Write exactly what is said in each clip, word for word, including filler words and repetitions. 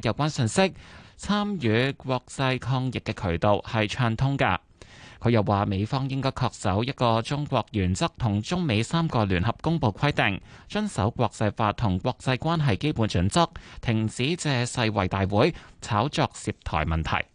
有關信息，參與國際抗疫嘅渠道係暢通㗎。佢又話，美方應該恪守一個中國原則同中美三個聯合公佈規定，遵守國際法同國際關係基本準則，停止借世衛大會炒作涉台問題。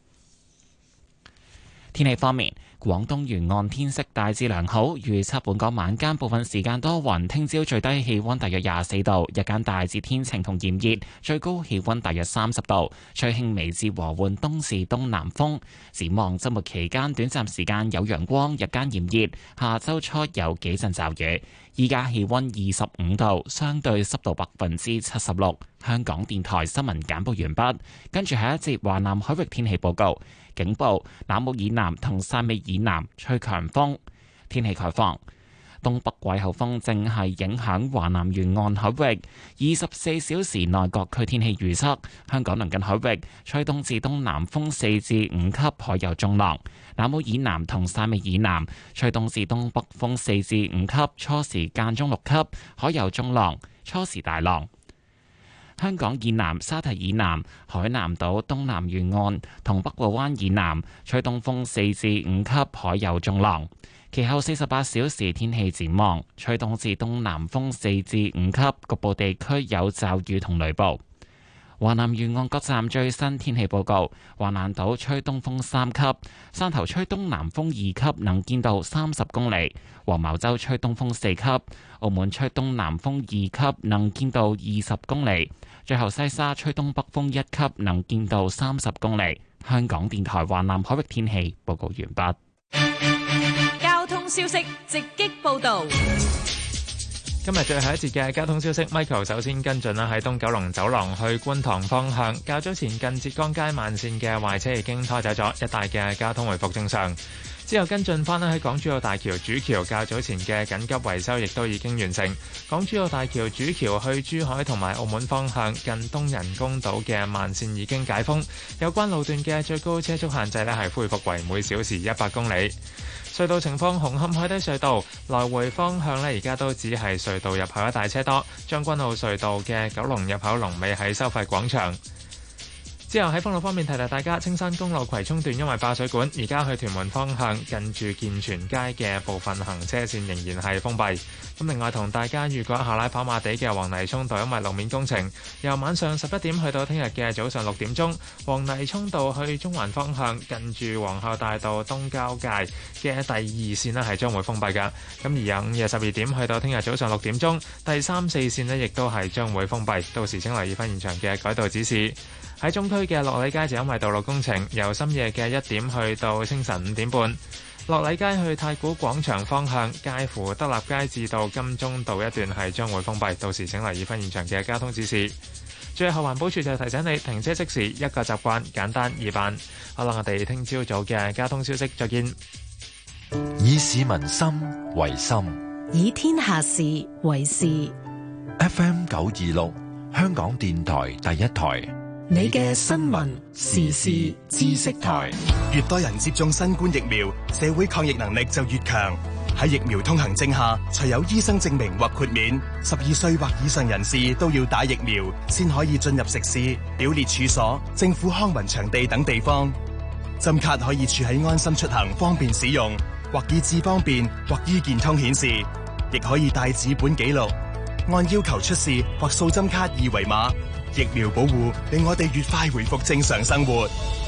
天氣方面，廣東沿岸天色大致良好，預測本港晚間部分時間多雲，聽朝最低氣溫大約廿四度，日間大致天晴同炎熱，最高氣溫大約三十度，吹輕微至和緩東至東南風。展望周末期間短暫時間有陽光，日間炎熱，下周初有幾陣驟雨。依家氣溫二十五度，相對濕度百分之七十六。香港電台新聞簡報完畢，跟住下一節華南海域天氣報告。警報：南澳以南同汕尾以南吹強風。天氣概況：東北季候風正係影響華南沿岸海域。二十四小時內各區天氣預測：香港鄰近海域吹東至東南風四至五級，海有中浪；南澳以南同汕尾以南吹東至東北風四至五級，初時間中六級，海有中浪，初時大浪。香港以南、沙堤以南、海南島東南沿岸同北部灣以南吹東風四至五級，海有中浪。其後四十八小時天氣展望，吹東至東南風四至五級，局部地區有驟雨同雷暴。華南沿岸各站最新天氣報告：華南島吹東風三級，汕頭吹東南風二級，能見度三十公里；黃茅洲吹東風四級，澳門吹東南風二級，能見度二十公里。最後西沙吹東北風一級，能見度三十公里。香港電台華南海域天氣報告完畢。 交通消息直擊報道。 今日最後一節嘅交通消息 ，Michael 首先跟進啦，喺東九龍走廊去觀塘方向，較早前近浙江街慢線嘅壞車已經拖走咗，一帶嘅交通回復正常。之後跟進翻咧，喺港珠澳大橋主橋較早前嘅緊急維修亦都已經完成。港珠澳大橋主橋去珠海同埋澳門方向近東人工島嘅慢線已經解封，有關路段嘅最高車速限制咧係恢復為每小時一百公里。隧道情況：紅磡海底隧道來回方向呢，而家都只係隧道入口一帶車多。將軍澳隧道嘅九龍入口龍尾喺收費廣場。之後喺封路方面提提大家，青山公路葵涌段因為爆水管，而家去屯門方向近住健全街嘅部分行車線仍然係封閉。咁另外同大家預告一下，拉跑馬地嘅黃泥涌道因為路面工程，由晚上十一點去到聽日嘅早上六點鐘，黃泥涌道去中環方向近住皇后大道東交界嘅第二線呢係將會封閉㗎。咁而由午夜十二點去到聽日早上六點鐘，第三四線呢亦都係將會封閉，到時請留意翻現場嘅改道指示。喺中區嘅樂禮街就因為道路工程，由深夜嘅一點去到清晨五點半。樂禮街去太古廣場方向，介乎德立街至到金鐘道一段係將會封閉，到時請留意翻現場嘅交通指示。最後環保署就提醒你，停車熄匙一個習慣，簡單易辦。好啦，我哋聽朝早嘅交通消息再見。 以市民心為心， 以天下事為事。 F M 九二六，香港電台第一台。 你嘅新聞時事知識台。 越多人接種新冠疫苗，社會抗疫能力就越強。喺疫苗通行證下，除有醫生證明或豁免，十二歲或以上人士都要打疫苗，先可以進入食肆、表列處所、政府康文場地等地方。針卡可以儲喺安心出行，方便使用，或以智方便，或醫健通顯示，亦可以帶紙本記錄，按要求出示或掃針卡二維碼。疫苗保護令我哋越快回復正常生活。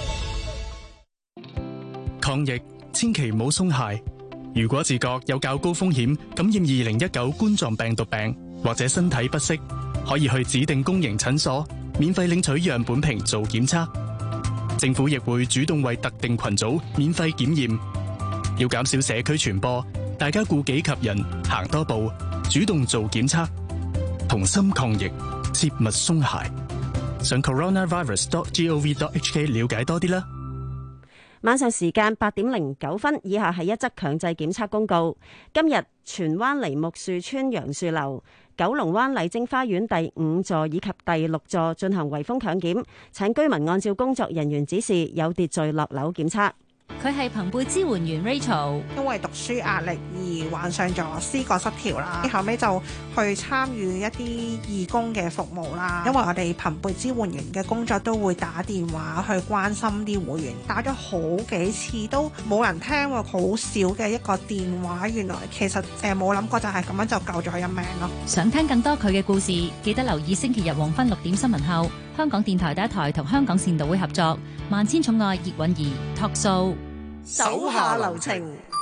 抗疫千祈唔好鬆懈。如果自覺有較高風險感染二零一九冠狀病毒病，或者身體不適，可以去指定公營診所免費領取樣本瓶做檢測。政府亦會主動為特定群組免費檢驗。要減少社區傳播，大家顧己及人，行多步，主動做檢測，同心抗疫，切勿鬆懈。上 coronavirus dot gov dot hk 了解多啲啦。 晚上時間八點零九分，以下係一則強制檢測公告。今日荃灣梨木樹村楊樹樓、九龍灣麗晶花園第五座以及第六座進行圍封強檢，請居民按照工作人員指示有秩序落樓檢測。 佢係朋輩支援員 Rachel， 因為讀書壓力而患上咗思覺失調啦，後尾就去參與一啲義工嘅服務啦。因為我哋朋輩支援員嘅工作都會打電話去關心啲會員，打咗好幾次都冇人聽喎，好少嘅一個電話，原來其實誒冇諗過就係咁樣就救咗佢一命咯。 想聽更多佢嘅故事，記得留意星期日黃昏六點新聞後，香港電台第一台同香港善導會合作《萬千寵愛葉韻儀》Talk Show。 手下留情，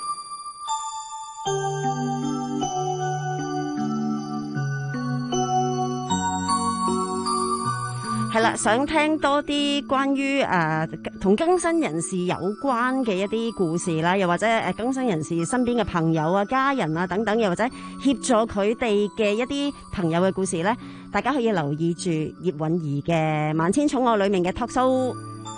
係啦，想聽多啲關於誒同更新人士有關嘅一啲故事啦，又或者誒更新人士身邊嘅朋友啊、家人啊等等，又或者協助佢哋嘅一啲朋友嘅故事咧，大家可以留意住葉韻儀嘅《萬千寵愛》裏面嘅 Talk Show。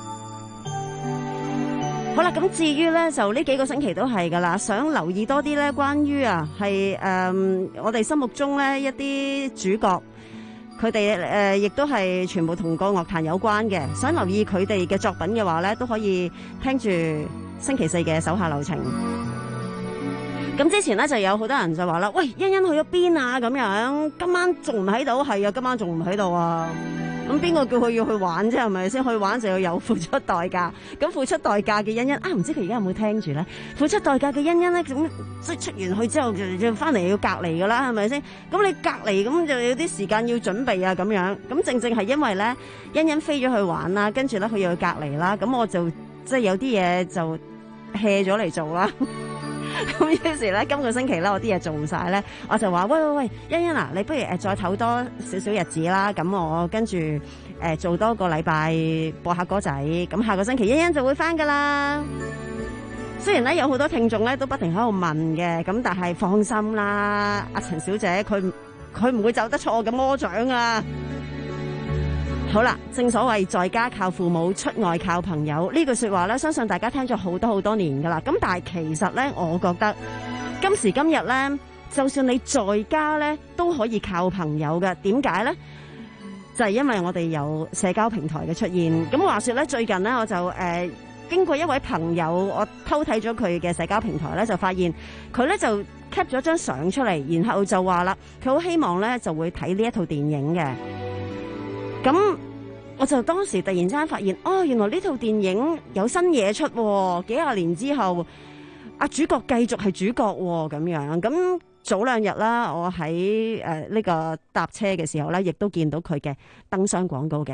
好啦，咁至於咧，就呢幾個星期都係噶啦，想留意多啲咧，關於啊係誒我哋心目中咧一啲主角，佢哋誒亦都係全部同個樂壇有關嘅，想留意佢哋嘅作品嘅話咧，都可以聽住星期四嘅手下留情。咁之前咧就有好多人就話啦，喂，欣欣去咗邊啊？咁樣今晚仲唔喺度？係啊，今晚仲唔喺度啊？咁邊個叫佢要去玩啫？係咪先？去玩就要有付出代價。咁付出代價嘅欣欣啊，唔知佢而家有冇聽住咧？付出代價嘅欣欣咧，咁即係出完去之後就就翻嚟要隔離噶啦，係咪先？咁你隔離咁就有啲時間要準備啊，咁樣。咁正正係因為咧，欣欣飛咗去玩啦，跟住咧佢要去隔離啦，咁我就即係有啲嘢就 hea 咗嚟做啦。咁於是咧，今個星期咧，我啲嘢做唔晒咧，我就話：喂喂喂，欣欣啊，你不如誒再唞多少少日子啦。咁我跟住誒、呃、做多個禮拜播下歌仔。咁下個星期欣欣就會翻噶啦。雖然咧有好多聽眾咧都不停喺度問嘅，咁但係放心啦，阿陳小姐佢佢唔會走得錯我嘅魔掌啊！好啦，正所謂在家靠父母，出外靠朋友呢句說話咧，相信大家聽咗好多好多年噶啦。咁但係其實咧，我覺得今時今日咧，就算你在家咧，都可以靠朋友嘅。點解咧？就係因為我哋有社交平台嘅出現。咁話說咧，最近咧我就誒、呃、經過一位朋友，我偷睇咗佢嘅社交平台咧，就發現佢咧就 cap 咗張相出嚟，然後就話啦，佢好希望咧就會睇呢一套電影嘅。咁我就當時突然之間發現，哦，原來呢套電影有新嘢出，幾廿年之後，阿主角繼續係主角咁樣。咁早兩日啦，我喺誒呢個搭車嘅時候咧，亦都見到佢嘅燈箱廣告嘅。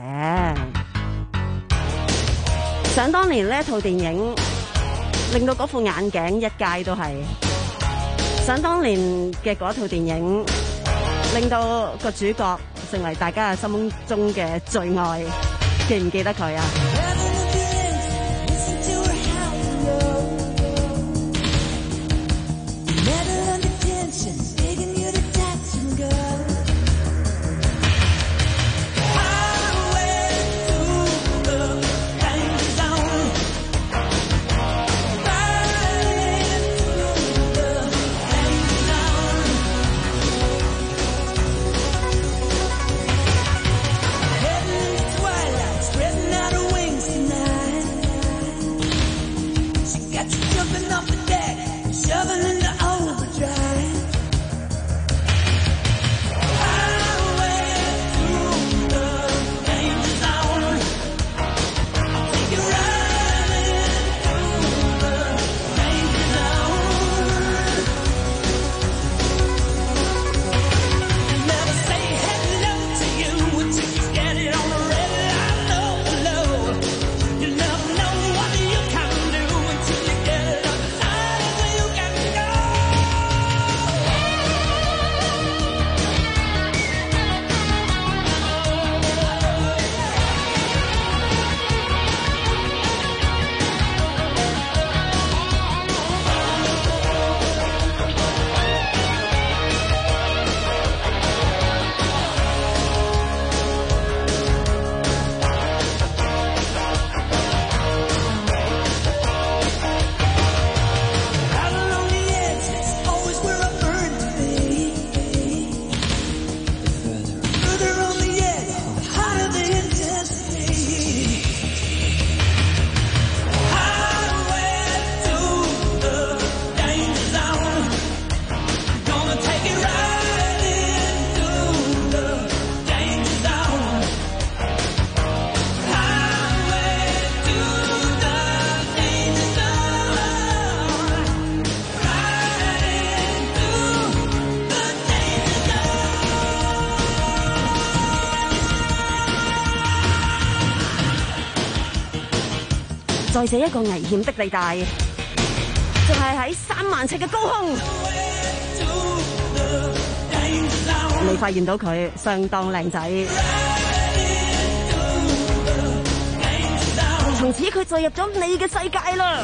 想當年呢一套電影，令到嗰副眼鏡一街都係。想當年嘅嗰套電影，令到個主角成為大家嘅心目中嘅最愛，記唔記得佢啊？ 在這一個危險的地帶，就係喺三萬尺嘅高空，你發現到佢相當靚仔，從此佢就入咗你嘅世界啦。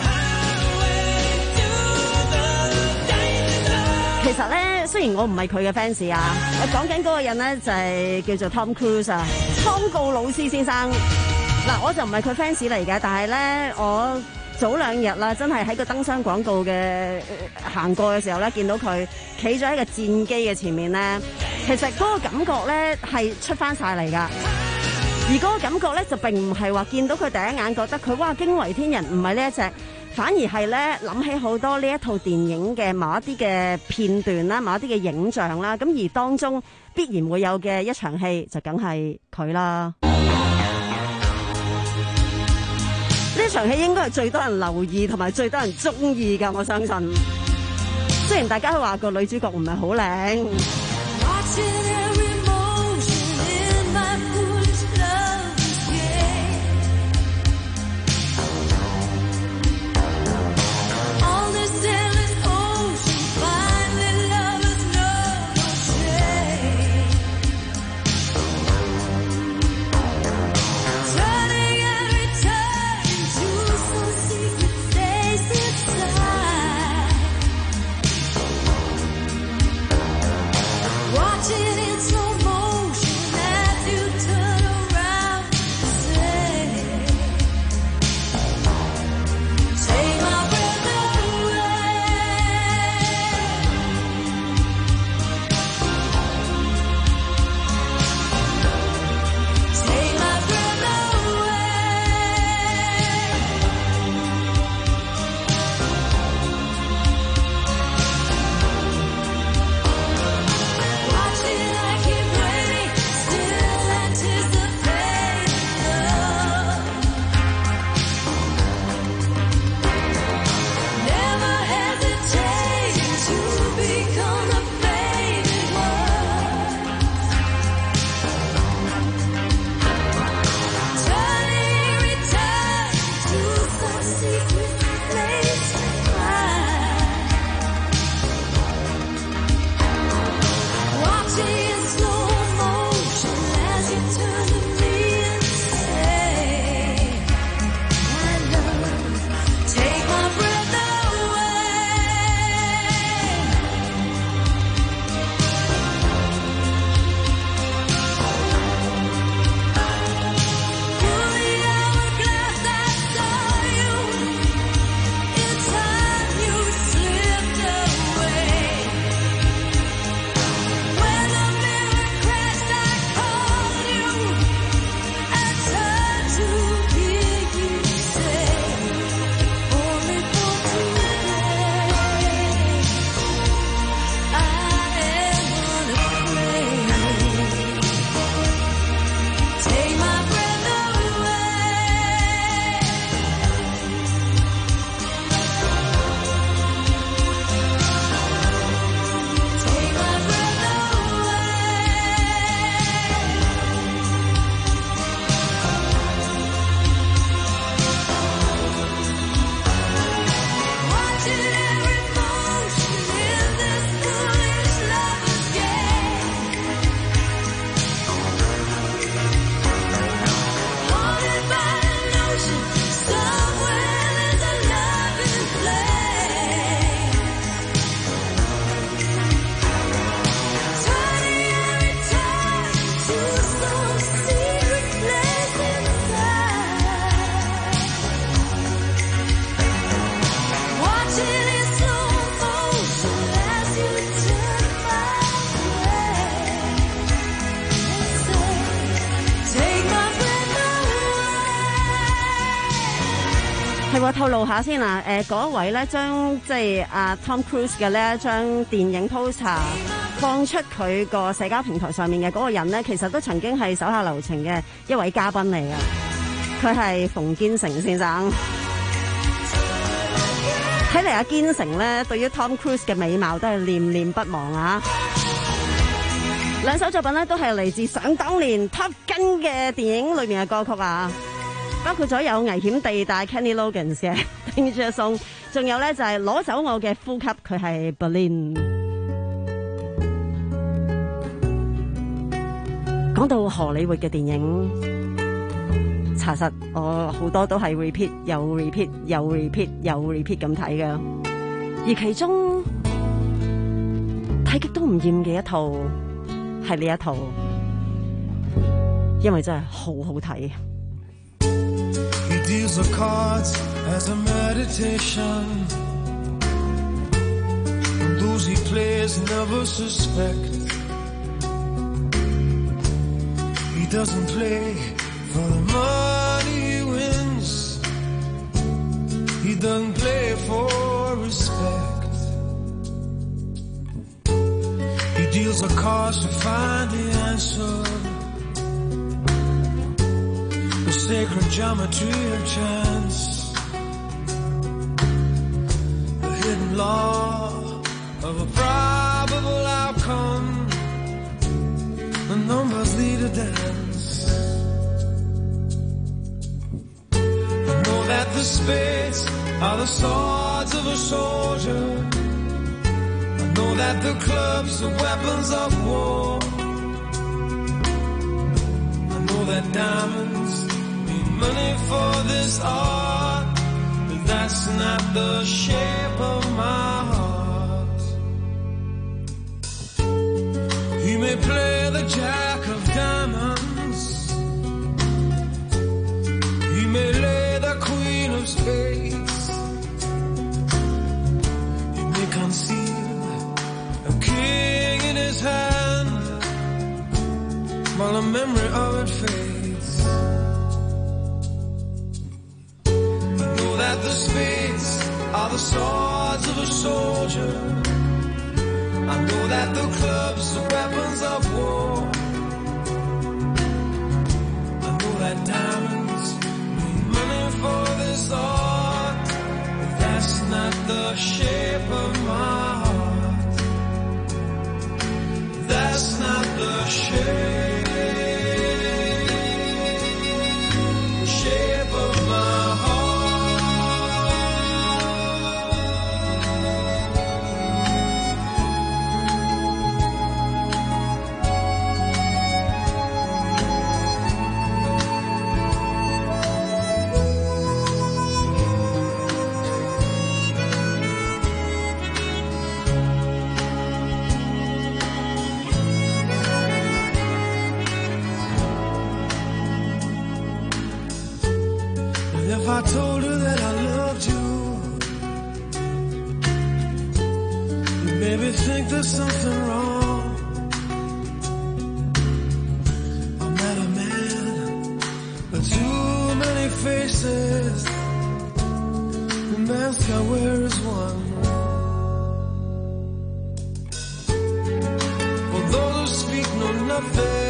其實咧，雖然我唔係佢嘅 fans 啊，我講緊嗰個人咧就係、是、叫做 Tom Cruise 啊，湯告魯斯先生。嗱，我就唔係佢 fans 嚟嘅，但係咧，我早兩日啦，真係喺個燈箱廣告嘅行過嘅時候咧，見到佢企咗喺個戰機嘅前面咧，其實嗰個感覺咧係出翻晒嚟噶。而嗰個感覺咧就並唔係話見到佢第一眼覺得佢哇驚為天人，唔係呢一隻。反而係咧諗起好多呢一套電影嘅某一啲嘅片段啦，某一啲嘅影像啦，咁而當中必然會有嘅一場戲就梗係佢啦。呢場戲應該係最多人留意同埋最多人中意㗎，我相信。雖然大家話個女主角唔係好靚。我透露下先啊，誒嗰一位咧將即係阿 Tom Cruise 嘅呢一張電影 poster 放出佢個社交平台上面嘅嗰個人咧，其實都曾經係手下留情嘅一位嘉賓嚟嘅，佢係馮堅成先生。睇嚟阿堅成咧對於 Tom Cruise 嘅美貌都係念念不忘啊！兩首作品咧都係嚟自想當年 Top Gun 嘅電影裏面嘅歌曲啊！ 包括咗有危險地帶 Kenny Loggins 嘅 Danger Zone， 仲有咧就係攞走我嘅呼吸，佢係 Berlin。講到荷里活嘅電影，查實我好多都係 repeat 又 repeat 又 repeat 又 repeat 咁睇㗎，而其中睇極都唔厭嘅一套係呢一套，因為真係好好睇。 He deals the cards as a meditation, and those he plays never suspect. He doesn't play for the money he wins, he doesn't play for respect. He deals the cards to find the answer, the sacred geometry of chance, the hidden law of a probable outcome, the numbers lead a dance. I know that the spades are the swords of a soldier, I know that the clubs are weapons of war, I know that diamonds money for this art, but that's not the shape of my heart. He may play the jack of diamonds, he may lay the queen of spades, he may conceal a king in his hand while the memory of it fades. That the spades are the swords of a soldier, I know that the clubs are weapons of war, I know that diamonds need money for this art, but that's not the shape of my heart, that's not the shape shape of my heart. If I told her that I loved you, you maybe think there's something wrong. I met a man with too many faces, the mask I wear is one. For those who speak know nothing,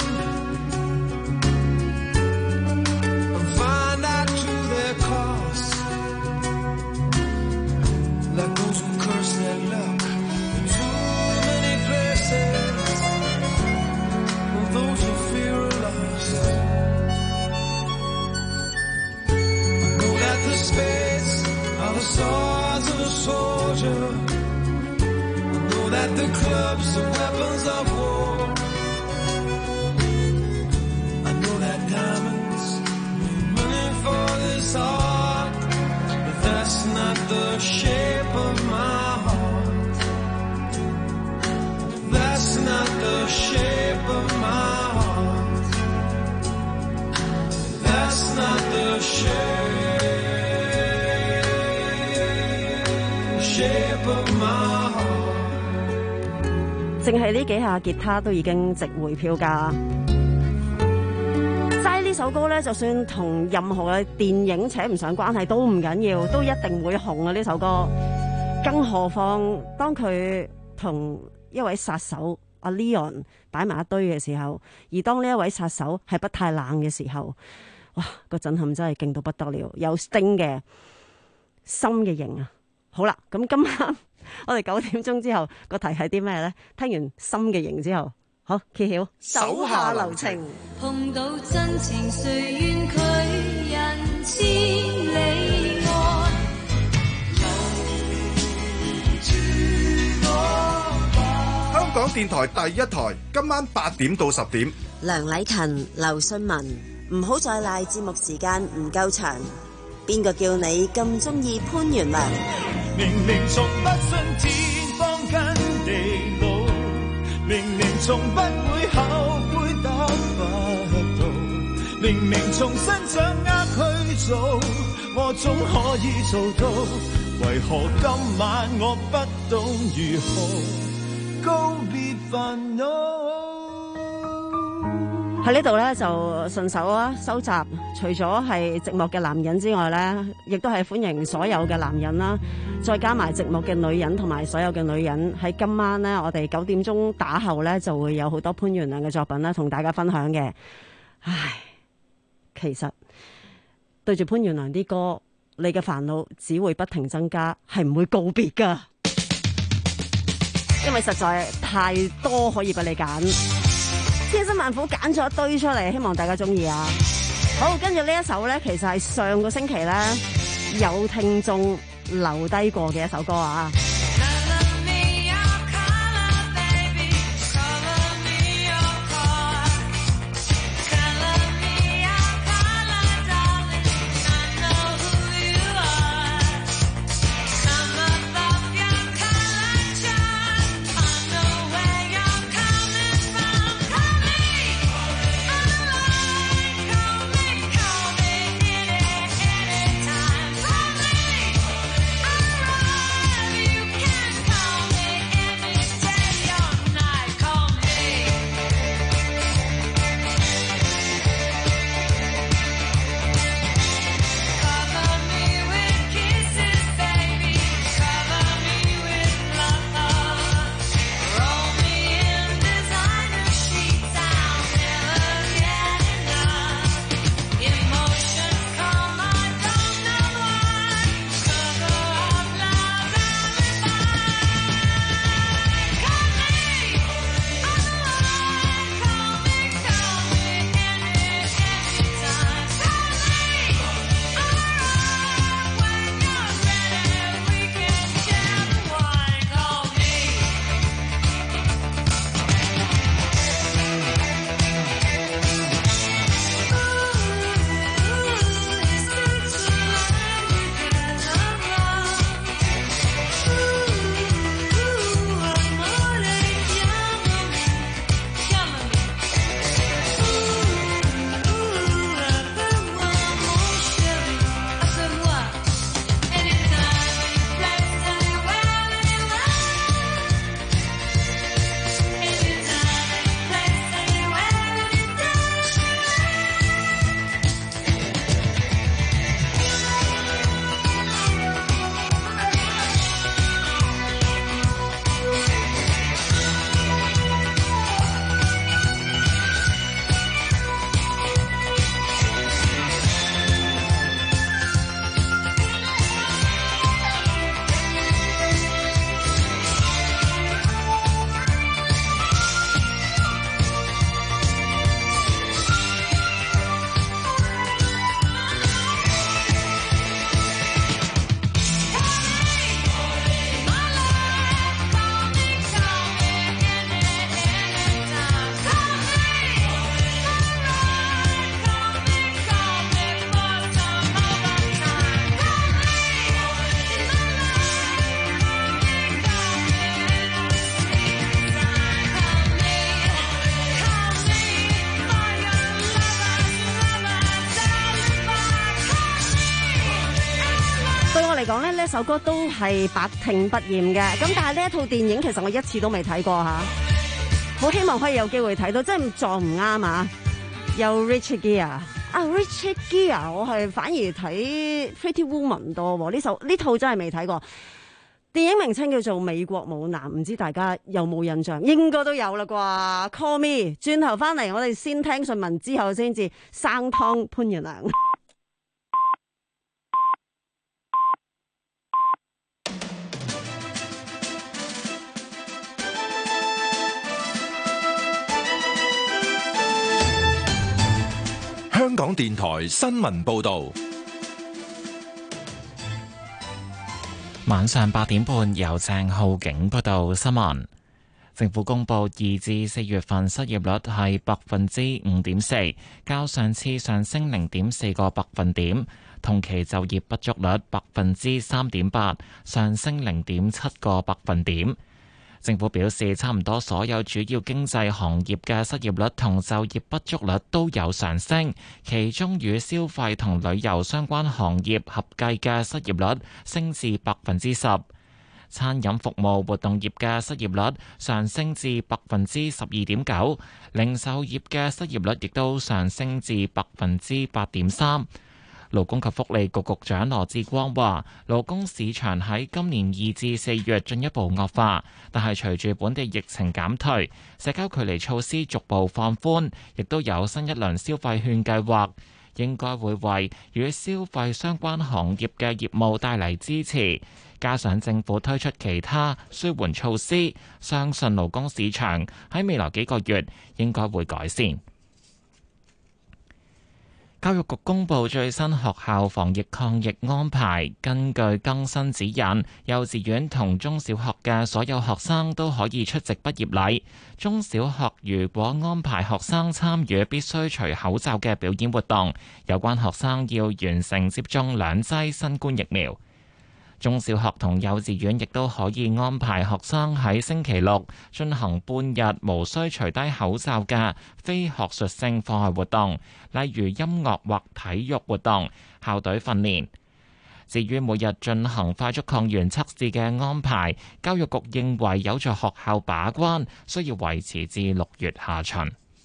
like those who curse their luck in too many places, or those who fear are lost. I know that the spades are the swords of a soldier, I know that the clubs are weapons of war, I know that diamonds need money for this art, but that's not the shape of my heart, that's not the shape of my heart, that's not the shape shape of my heart。 淨係呢幾下吉他都已經值回票價。齋呢首歌咧，就算同任何嘅電影扯唔上關係都唔緊要，都一定會紅啊！呢首歌，更何況當佢同一位殺手阿 Leon 擺埋一堆嘅時候，而當呢一位殺手係不太冷嘅時候，哇！個震撼真係勁到不得了，有 Sting 嘅心嘅型啊！好啦，咁今晚我哋九點鐘之後個題係啲咩咧？聽完心嘅型之後，好揭曉手下留情， 碰到真情誰願佢也電台第一台，今晚八點到十點。 梁禮勤、劉信文，唔好再賴節目時間唔夠長。邊個叫你咁中意潘源良？ 明明從不信天荒跟地老，明明從不會後悔得不到，明明重新掌握去做，我總可以做到。為何今晚我不懂如何告別煩惱？ 喺呢度咧就順手啊收集，除咗係寂寞嘅男人之外咧，亦都係歡迎所有嘅男人啦，再加埋寂寞嘅女人同埋所有嘅女人。喺今晚咧，我哋九點鐘打後咧就會有好多潘源良嘅作品啦，同大家分享嘅。唉，其實對住潘源良啲歌，你嘅煩惱只會不停增加，係唔會告別噶，因為實在太多可以俾你揀。千辛萬苦揀咗一堆出嚟，希望大家中意啊！好，跟住呢一首咧，其實係上個星期咧有聽眾留低過嘅一首歌啊。嚟講咧，呢一首歌都係百聽不厭嘅。咁但係呢一套電影其實我一次都未睇過吓，好希望可以有機會睇到，真係撞唔啱啊！有 Richard Gere 啊，Richard Gere 我係反而睇 Pretty Woman 多，呢首呢套真係未睇過。電影名稱叫做《美國舞男》，唔知大家有冇印象？應該都有啦啩。Call me， 轉頭翻嚟，我哋先聽新聞，之後先至生湯潘源良。 香港電台新聞報道。 晚上八點半，由鄭浩景報道新聞。 政府公布二至四月份失業率係百分之五點四，較上次上升零點四個百分點。同期就業不足率百分之三點八，上升零點七個百分點。政府表示，差唔多所有主要經濟行業嘅失業率同就業不足率都有上升，其中與消費同旅遊相關行業合計嘅失業率升至百分之十。餐飲服務活動業嘅失業率上升至百分之十二點九，零售業嘅失業率亦都上升至百分之八點三。勞工及福利局局長羅致光話，勞工市場喺今年二至四月進一步惡化，但係隨住本地疫情減退，社交距離措施逐步放寬，亦都有新一輪消費券計劃，應該會為與消費相關行業嘅業務帶嚟支持。加上政府推出其他舒緩措施，相信勞工市場喺未來幾個月應該會改善。教育局公布最新學校防疫抗疫安排，根據更新指引，幼稚園同中小學嘅所有學生都可以出席畢業禮。中小學如果安排學生參與必須除口罩嘅表演活動，有關學生要完成接種兩劑新冠疫苗。中小學同幼稚園亦都可以安排學生喺星期六進行半日無需除低口罩嘅非學術性課外活動，例如音樂或體育活動、校隊訓練。至於每日進行快速抗原測試嘅安排，教育局認為有助學校把關，需要維持至六月下旬。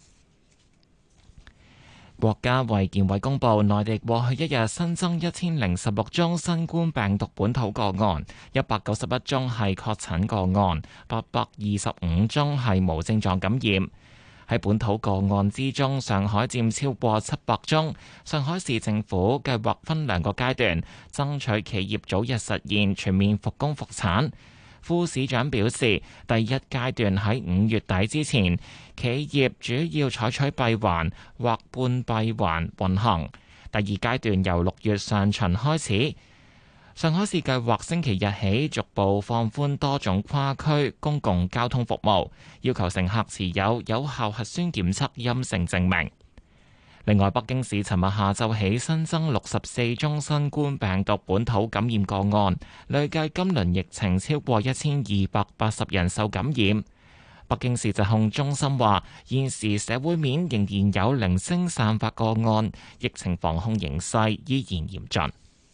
國家衛健委公布，內地過去一日新增一千零十六宗新冠病毒本土個案，一百九十一宗係確診個案，八百二十五宗係無症狀感染。喺本土個案之中，上海佔超過七百宗。上海市政府計劃分兩個階段，爭取企業早日實現全面復工復產。副市長表示，第一階段喺五月底之前，企業主要採取閉環或半閉環運行。第二階段由六月上旬開始。上海市計劃星期日起逐步放寬多種跨區公共交通服務，要求乘客持有有效核酸檢測陰性證明。另外，北京市尋日下晝起新增六十四宗新冠病毒本土感染個案，累計今輪疫情超過一千二百八十人受感染。北京市疾控中心話，現時社會面仍然有零星散發個案，疫情防控形勢依然嚴峻。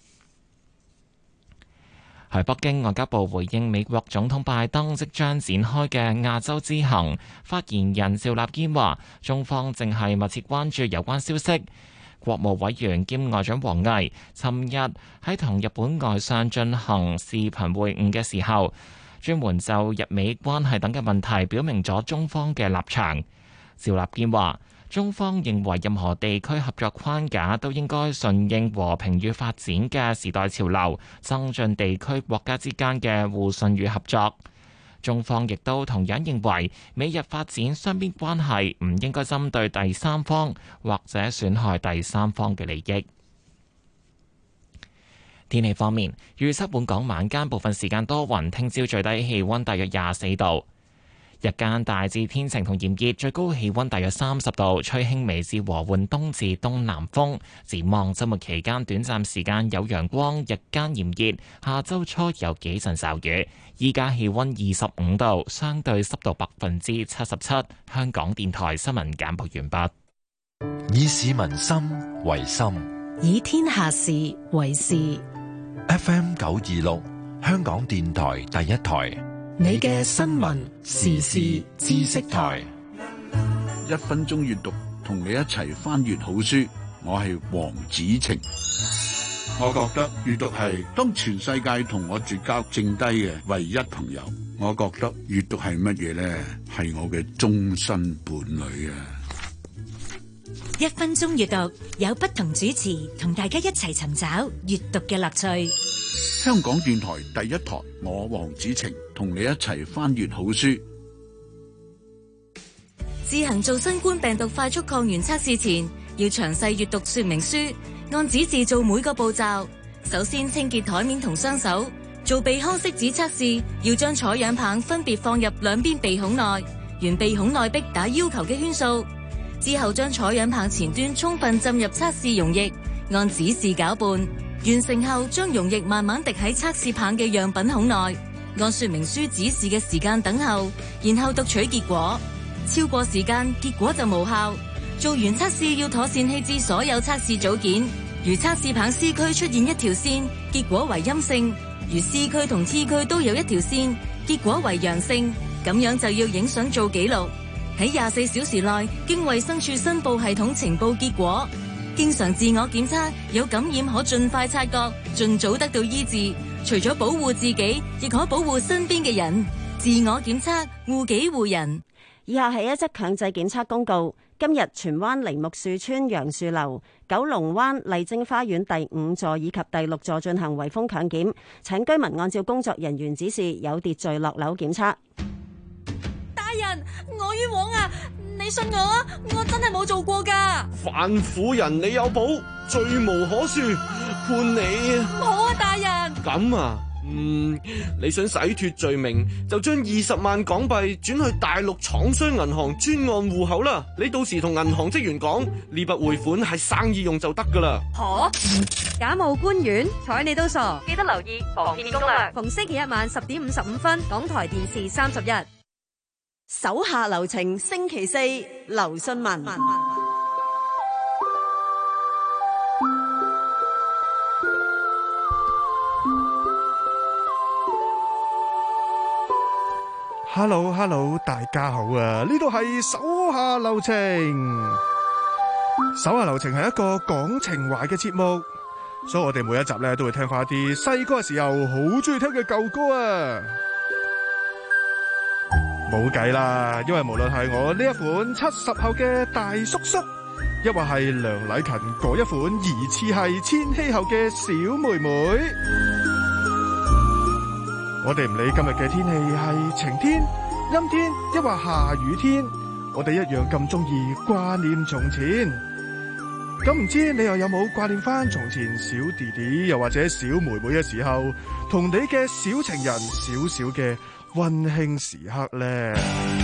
喺北京，外交部回應美國總統拜登即將展開嘅亞洲之行，發言人趙立堅話，中方正係密切關注有關消息。國務委員兼外長王毅尋日喺同日本外相進行視頻會晤嘅時候，專門就日美關係等嘅問題表明咗中方嘅立場。趙立堅話，中方認為任何地區合作框架都應該順應和平與發展嘅時代潮流，增進地區國家之間嘅互信與合作。中方亦都同樣認為，美日發展雙邊關係唔應該針對第三方或者損害第三方嘅利益。天氣方面，預測本港晚間部分時間多雲，聽朝最低氣溫大約廿四度。日間大致天晴同炎熱，最高氣溫大約三十度，吹輕微至和緩東至東南風。展望周末期間，短暫時間有陽光，日間炎熱。下周初有幾陣驟雨。依家氣溫二十五度，相對濕度百分之七十七。香港電台新聞簡報完畢。 以市民心為心， 以天下事為事。 F M 九二六，香港電台第一台。 你嘅新聞時事知識台， 一分鐘閱讀，同你一齊翻閱好書。我係黃子晴。我覺得閱讀係當全世界同我絕交剩低嘅唯一朋友。我覺得閱讀係乜嘢呢？係我嘅終身伴侶啊！ 一分鐘閱讀，有不同主持同大家一齊尋找閱讀嘅樂趣。 香港電台第一台，我黃子晴同你一齊翻閱好書。 自行做新冠病毒快速抗原測試前，要詳細閱讀說明書，按指示做每個步驟。首先清潔台面同雙手， 做鼻腔拭子測試，要將採樣棒分別放入兩邊鼻孔內，沿鼻孔內壁打要求嘅圈數。之後將採樣棒前端充分浸入測試溶液，按指示攪拌。完成後，將溶液慢慢滴喺測試棒嘅樣品孔內，按說明書指示嘅時間等候，然後讀取結果。超過時間，結果就無效。做完測試要妥善棄置所有測試組件。如測試棒 C 區出現一條線，結果為陰性；如 C 區同 T 區都有一條線，結果為陽性。咁樣就要影相做記錄，喺廿四小時內經衛生署申報系統呈報結果。經常自我檢測，有感染可盡快察覺，盡早得到醫治。除咗保護自己，亦可保護身邊嘅人。自我檢測，護己護人。 以下係一則強制檢測公告。今日荃灣梨木樹村楊樹樓、九龍灣麗晶花園第五座以及第六座進行圍封強檢，請居民按照工作人員指示有秩序落樓檢測。 大人，我冤枉啊！你信我啊，我真係冇做過噶。 犯婦人你有保，罪無可恕，判你。 唔好啊，大人。 咁啊，嗯，你想洗脫罪名，就將二十萬港幣轉去大陸廠商銀行專案戶口啦。你到時同銀行職員講，呢筆匯款係生意用就得噶啦。 吓，假冒官員，睬你都傻。記得留意防騙攻略，逢星期一晚十點五十五分，港台電視三十一。 手下留情，星期四劉信文。 Hello Hello， 大家好啊！呢度係手下留情。手下留情係一個講情懷嘅節目，所以我哋每一集咧都會聽翻一啲細個嘅時候好中意聽嘅舊歌啊！冇計啦，因為無論係我呢一款七十後嘅大叔叔，抑或係梁禮勤嗰一款疑似係千禧後嘅小妹妹，我哋唔理今日嘅天氣係晴天、陰天，抑或下雨天，我哋一樣咁中意掛念從前。咁唔知你又有冇掛念翻從前小弟弟又或者小妹妹嘅時候，同你嘅小情人少少嘅溫馨時刻呢？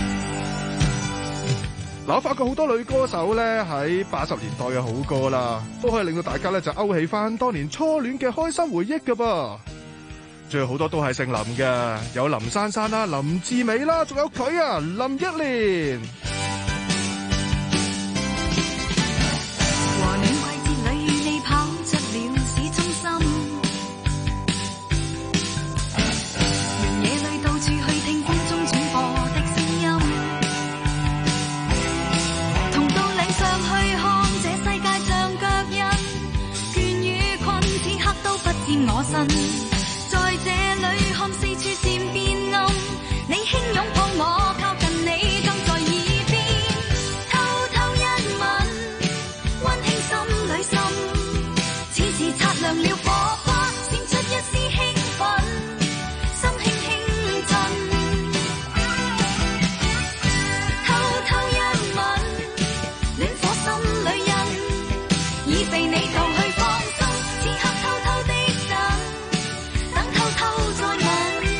嗱，我發覺好多女歌手咧喺八十年代嘅好歌啦，都可以令到大家咧就勾起翻當年初戀嘅開心回憶噶噃。仲有好多都係姓林嘅，有林珊珊啦、林志美啦，仲有佢啊，林憶蓮。 和你季節裏與你跑出了市中心，原野裏到處去聽觀眾轉播的聲音，同到嶺上去看這世界像腳印，倦與困此刻都不見我身，在這裏看四處漸變暗，你輕擁抱我靠近你更在耳邊，偷偷一吻，溫馨心裏心，此時擦亮了火花，閃出一絲興奮，心輕輕震，偷偷一吻，戀火心裏印，已被你盜去芳心，此刻偷偷的等，等偷偷再吻。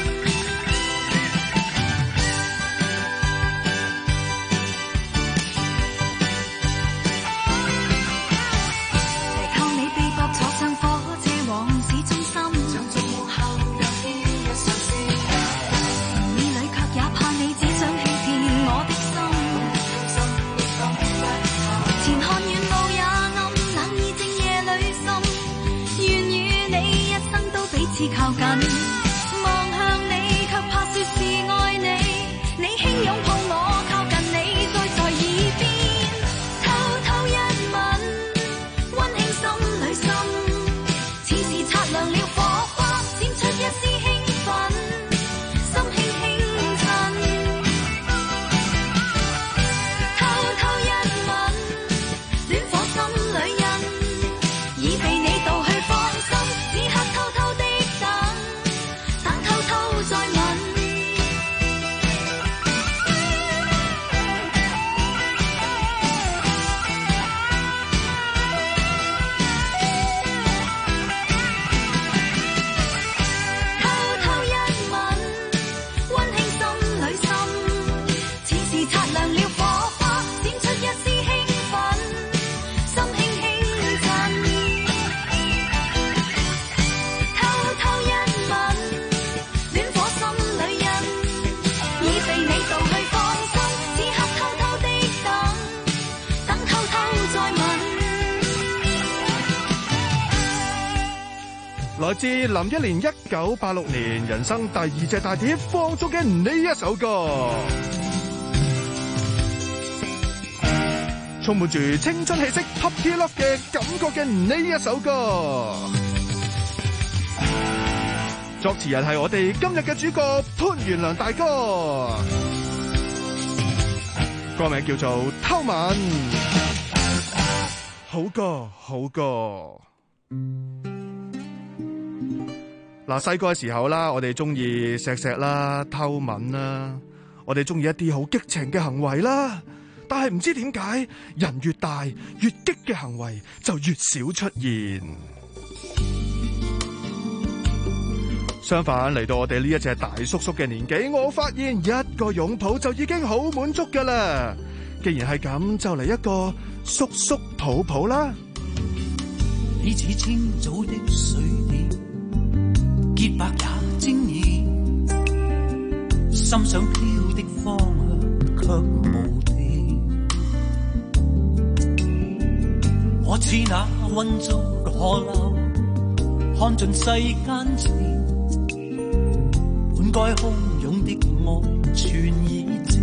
靠你臂膊坐上火車往市中心，像做夢後有天一相思，意裏卻也怕你只想欺騙我的心，前看遠路也暗，冷意正夜裏滲，願與你一生都彼此靠近，望向你卻怕說是愛你，你輕擁抱我靠近你，再在耳邊偷偷一吻，溫馨心裏心，此時擦亮了火花，閃出一絲興奮，心輕輕震，偷偷一吻，戀火心裏印，已被你盜去芳心，此刻偷偷的等， 來自林憶蓮一九八六年人生第二隻大碟放縱嘅呢一首歌，充滿住青春氣息 Puppy Love 嘅感覺嘅呢一首歌。作詞人係我哋今日嘅主角潘源良大哥，歌名叫做《偷吻》。好歌好歌。嗱，細個嘅時候啦，我哋中意錫錫啦、偷吻啦，我哋中意一啲好激情嘅行為啦。但係唔知點解，人越大越激嘅行為就越少出現。相反，嚟到我哋呢一隻大叔叔嘅年紀，我發現一個擁抱就已經好滿足㗎啦。既然係咁，就嚟一個叔叔抱抱啦。 你似清早的水點，潔白也晶瑩，心想飄的方向卻無定。我似那渾濁河流，看盡世間情，本該洶湧的愛全已靜。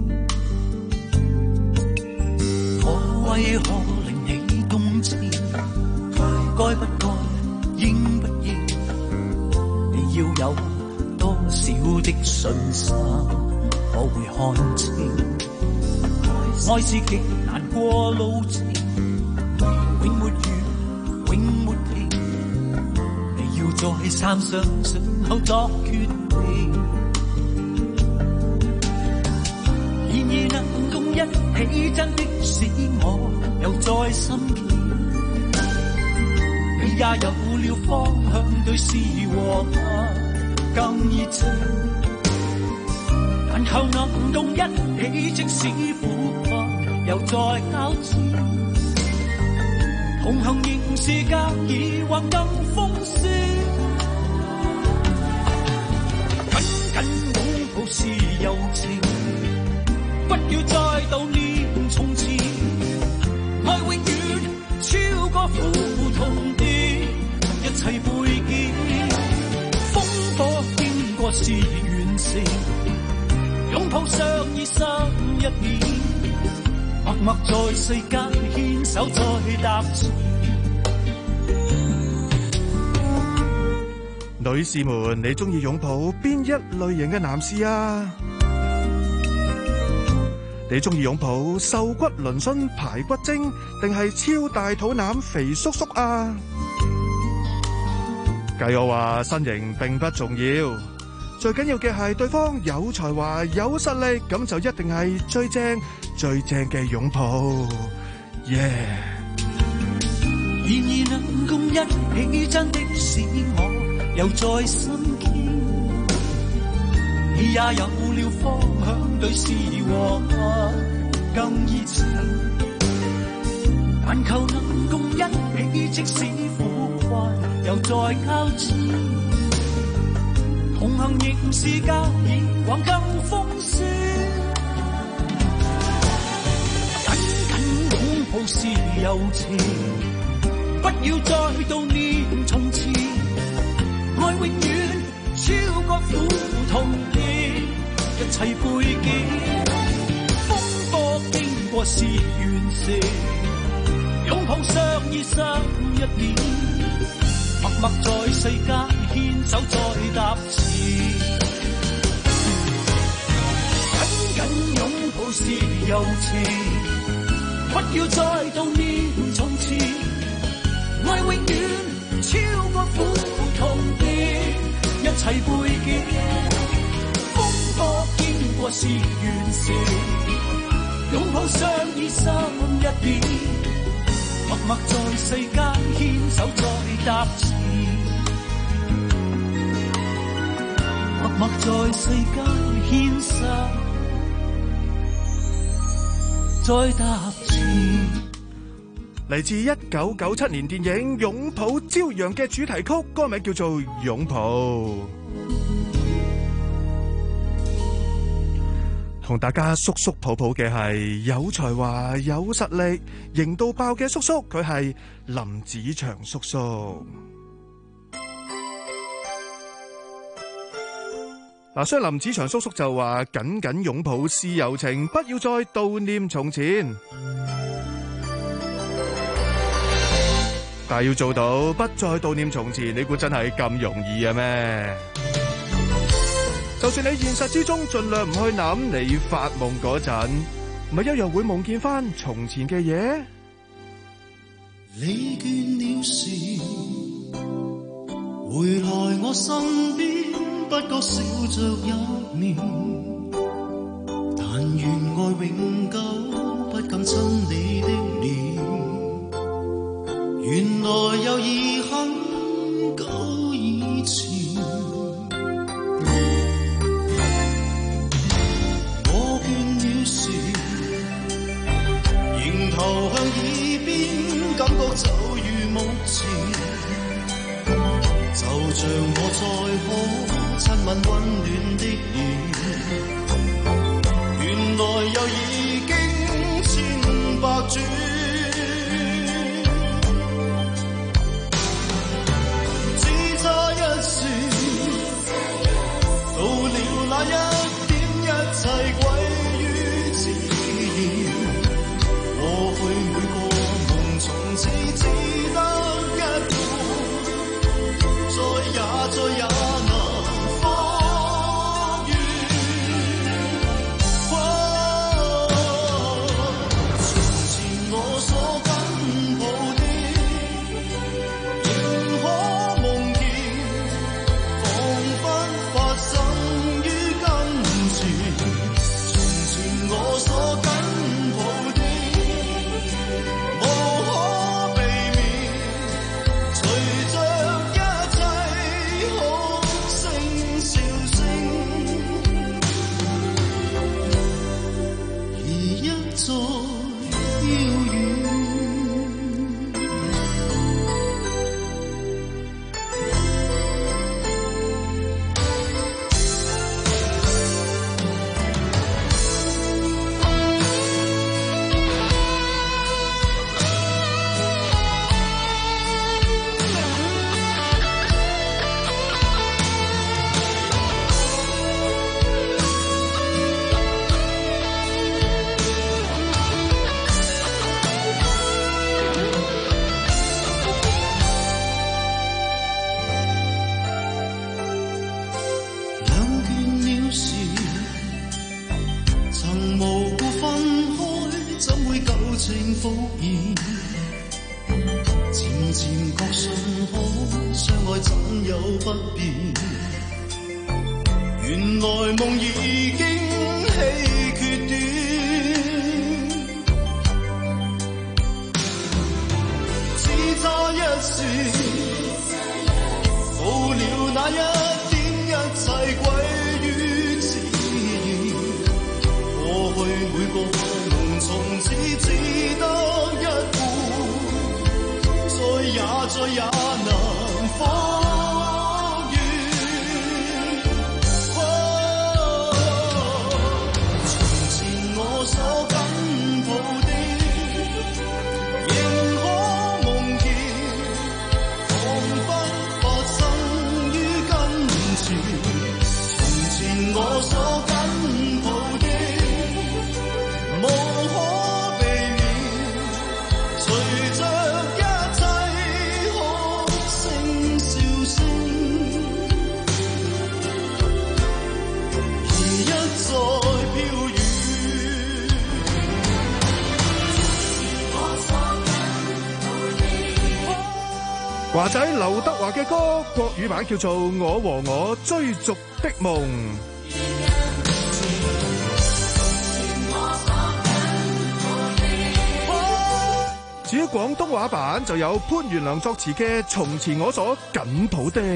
我為何令你動情？該不該，應不應？你要有多少的信心，我會看清。愛是極難過路程，永沒完，永沒停。你要再三相信後作決定。然而能共一起，真的使我又再心驚。你也有了方向，對事和他更熱情。但求能動一起，即使苦困又再交戰。同行仍是較以往更豐盛。緊緊擁抱是柔情，不要再悼念從前。愛永遠超過苦痛的一切背景，風波經過是完成，擁抱相依心一點，默默在世間牽手再踏前。 女士們，你中意擁抱邊一類型嘅男士啊？你中意擁抱瘦骨嶙峋排骨精，定係超大肚腩肥叔叔啊？計我話身形並不重要，最緊要嘅係對方有才華有實力，咁就一定係最正最正嘅擁抱。耶、yeah！ 然而能共一起，真的使我又再心驚。你也有了方向，對事和他更熱情。但求能共一起，即使苦快又再交戰。同行仍是較以往更豐盛。緊緊擁抱是柔情，不要再悼念從前。愛永遠超過苦痛的一切背景，風波經過是完成，擁抱相依心一點，默默在世間牽手再踏前。緊緊擁抱是柔情，不要再悼念從前。愛永遠超過苦痛的一切背景，風波經過是完成，擁抱相依心一點，默默在世間牽手再踏前，默默在世間牽手再踏前。 嚟自一九九七年電影《擁抱朝陽》嘅主題曲，歌名叫做《擁抱》。同大家叔叔抱抱嘅係有才華、有實力、型到爆嘅叔叔，佢係林子祥叔叔。 嗱，所以林子祥叔叔就話：緊緊擁抱是友情，不要再悼念從前。但係要做到不再悼念從前，你估真係咁容易啊咩？就算你現實之中盡量唔去諗，你發夢嗰陣，咪一樣會夢見翻從前嘅嘢。 你倦了時，回來我身邊，不覺笑着入眠，但願愛永久，不敢親你的臉。原來又已很久以前，我倦了時，仍投向耳邊，感覺就如目前，就像我再可親吻溫暖的臉，原來又已經千百轉。到了那一點，一切歸於自然。過去每個夢，從此只得一個，再也再也難復原。從前我所緊抱的，仍可夢見，彷彿發生於跟前。從前我所緊抱的，無可避免，隨着一切哭聲笑聲，而一再遙遠。 華仔劉德華嘅歌國語版叫做《我和我追逐的夢》。至於廣東話版就有潘源良作詞嘅《從前我所緊抱的》。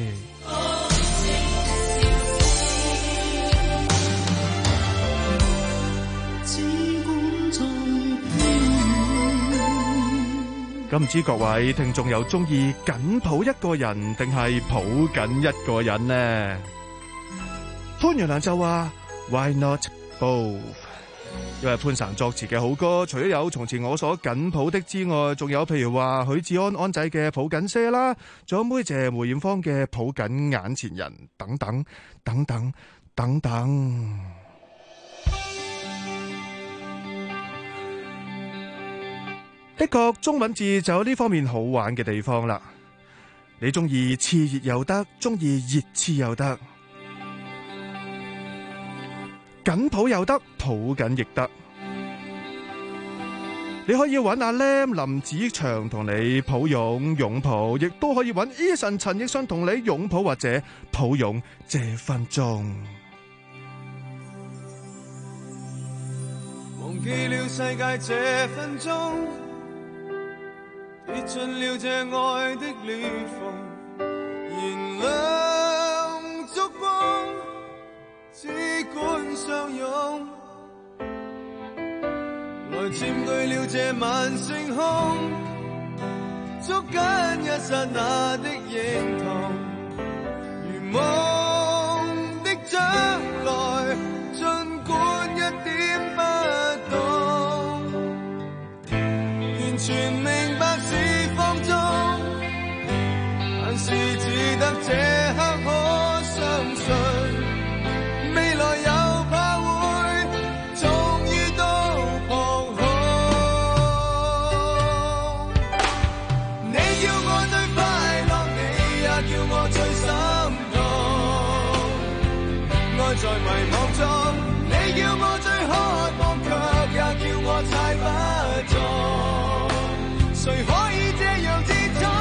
咁唔知各位聽眾有中意緊抱一個人定係抱緊一個人呢？潘源良就話 Why not both？ 因為潘神作詞嘅好歌，除咗有從前我所緊抱的之外，仲有譬如話許志安安仔嘅抱緊些啦，仲有妹姐梅艷芳嘅抱緊眼前人，等等等等等等。的確，中文字就有呢方面好玩嘅地方啦。你中意熾熱又得，中意熱熾又得。緊抱又得，抱緊亦得。你可以揾阿 Lam 林子祥同你抱擁擁抱，亦都可以揾 Eason 陳奕迅同你擁抱或者抱擁這分鐘。 忘記了世界這分鐘，跌進了這愛的裂縫，燃亮燭光，只管相擁，來佔據了這晚星空，捉緊一剎那的認同，如夢的將來，儘管一點不懂，完全明白是放縱，但是只得這刻可相信，未來有怕會終於都彷徨。你叫我最快樂，你也叫我最心痛，愛在迷惘中，你叫我最渴望，卻也叫我猜不中，誰可以這樣自重？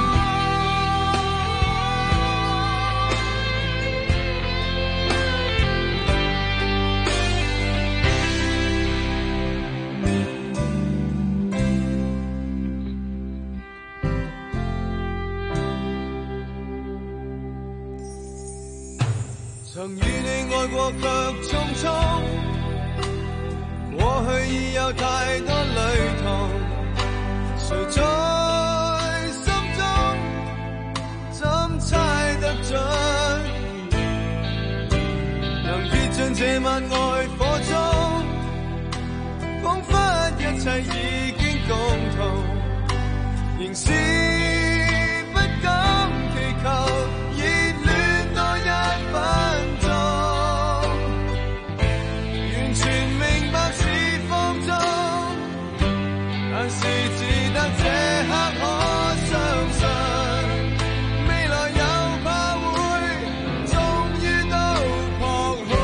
曾與你愛過卻匆匆，過去已有太多類同，誰在心中怎猜得準？能跌進這晚愛火中，彷彿一切已經共同，仍是不敢祈求熱戀多一分鐘，完全明白是放縱，但是只得這刻可相信，未來有怕會終於都彷徨。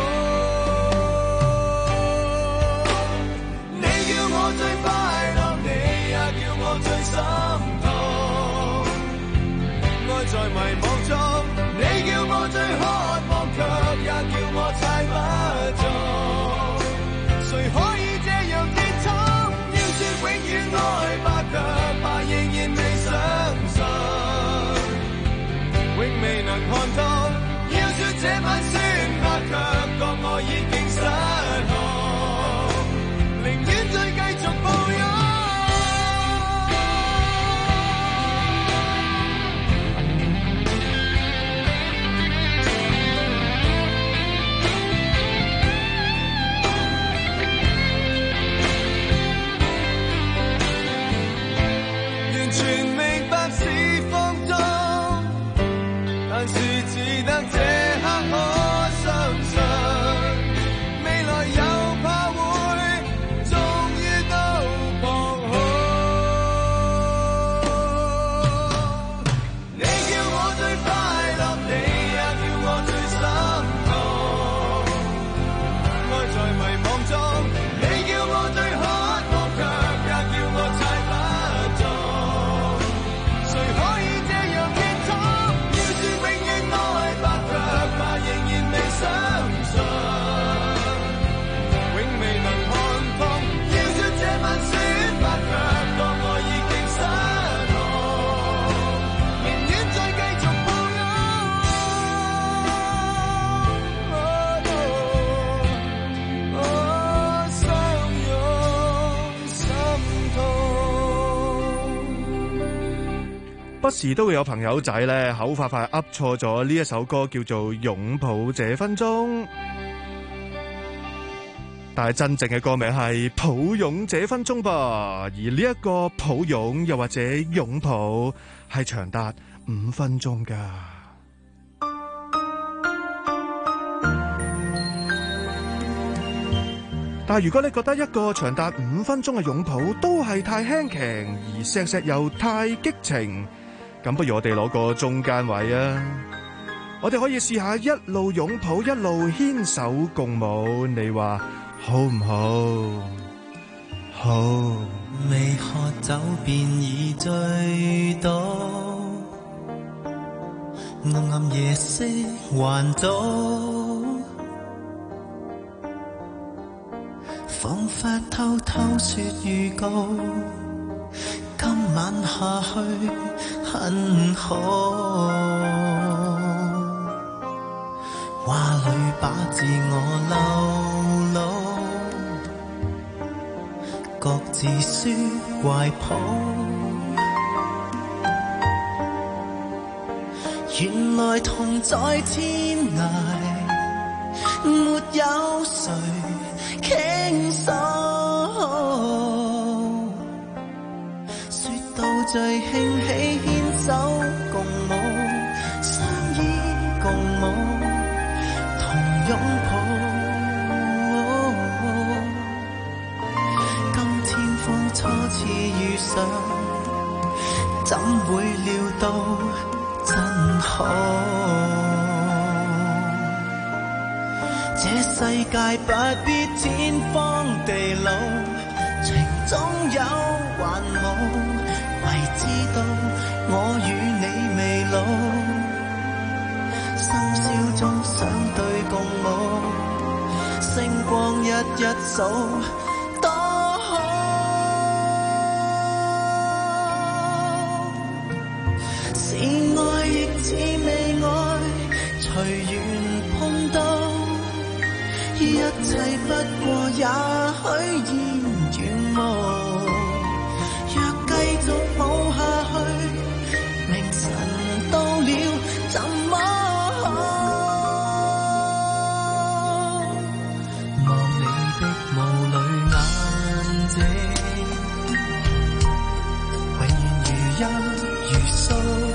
你叫我最快樂，你也叫我最心痛，愛在迷惘中，你叫我最渴望，卻也叫我猜不中，誰可以這樣結束？要說永遠愛吧，卻怕仍然未相信，永未能看透。要說這晚算吧，卻覺我已經失控，寧願再繼續抱擁。全明白是放縱，但是只得這刻可相信，未來有怕會終於都彷徨。你叫我最快樂，你也叫我最心痛，愛在迷惘中，你叫我最渴望，卻也叫我猜不中。誰可以這樣結束？要說永遠愛吧，卻怕仍然未相信，永未能看通。要說這晚說吧，卻覺我已經失控，寧願再繼續抱擁。哦，相擁心痛。 不時都會有朋友仔咧口快快噏錯咗呢一首歌叫做《擁抱這分鐘》。 但係真正嘅歌名係抱擁這分鐘吧，而呢一個抱擁又或者擁抱係長達五分鐘㗎。但係如果你覺得一個長達五分鐘嘅擁抱都係太輕騎，而錫錫又太激情，咁不如我哋攞個中間位啊！我哋可以試下一路擁抱一路牽手共舞，你話好唔好？好。 未喝酒便已醉倒，暗暗夜色還早，彷彿偷偷說預告，今晚下去很好。話裏把自我流露，各自說懷抱。原來同在天涯，沒有誰傾訴。說到最興起牽手共舞，相依共舞，同擁抱。今天方初次遇上，怎會料到真好？這世界不必天荒地老，情總有還無，唯知道我與你未老，深宵中相對共舞，星光一一數，多好。是愛亦似未愛，隨緣碰到，一切不過也許現遠無。若繼續抱下去，明晨到了怎麼好？望你的霧裏眼睛，永遠如一如素。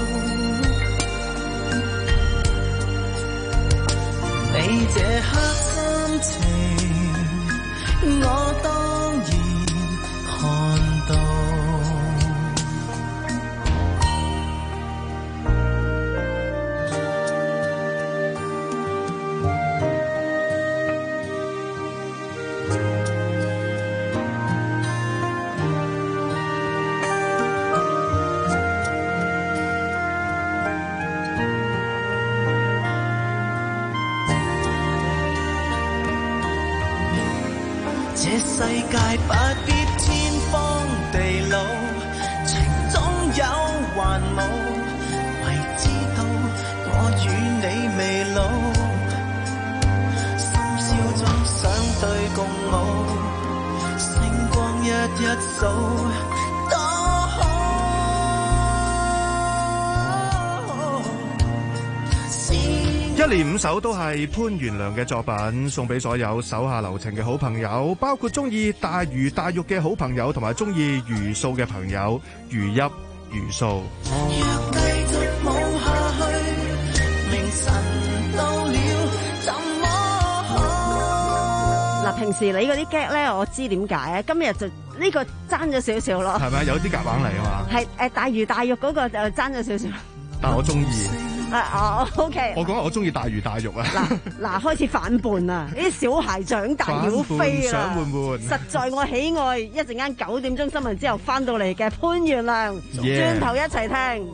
你這刻心情，我當然看到。這世界不必天荒地老，情總有還無，唯知道我與你未老，深宵中相對共舞，星光一一數，多好。 一連五首都係潘元良嘅作品，送俾所有手下留情嘅好朋友，包括中意大魚大肉嘅好朋友，同埋中意魚素嘅朋友，魚泣魚素。 若繼續舞下去，明晨到了怎麼好？ 嗱，平時你嗰啲 gag 咧，我知點解啊，今日就呢個爭咗少少咯。 係咪有啲夾硬嚟啊嘛？ 係誒，大魚大肉嗰個就爭咗少少。 但我中意。 啊哦 ，OK。 我講我中意大魚大肉啊！ 嗱嗱，開始反叛啦！啲小孩長大要飛啦！ 想換換。 實在我喜愛一陣間九點鐘新聞之後翻到嚟嘅潘元良，轉 Yeah. 頭一齊聽。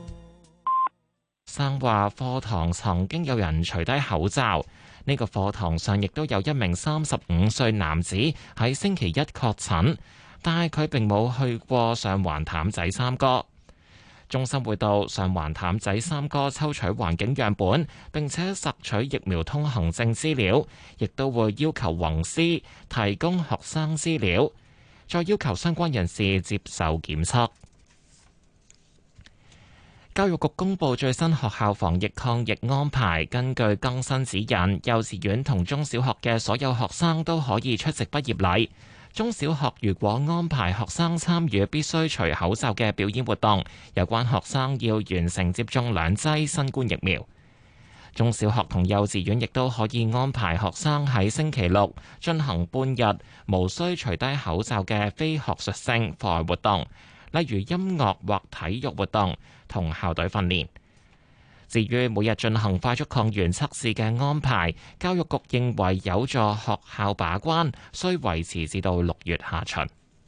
生話課堂曾經有人除低口罩，呢個課堂上亦都有一名三十五歲男子喺星期一確診，但係佢並冇去過上環譚仔三哥。中心會到上環譚仔三哥抽取環境樣本，並且索取疫苗通行證資料，亦都會要求宏師提供學生資料，再要求相關人士接受檢測。 教育局公布最新學校防疫抗疫安排，根據更新指引，幼稚園同中小學嘅所有學生都可以出席畢業禮。中小學如果安排學生參與必須除口罩嘅表演活動，有關學生要完成接種兩劑新冠疫苗。中小學同幼稚園亦都可以安排學生喺星期六進行半日無需除低口罩嘅非學術性課外活動，例如音樂或體育活動同校隊訓練。至於每日進行快速抗原測試嘅安排，教育局認為有助學校把關，需維持至到六月下旬。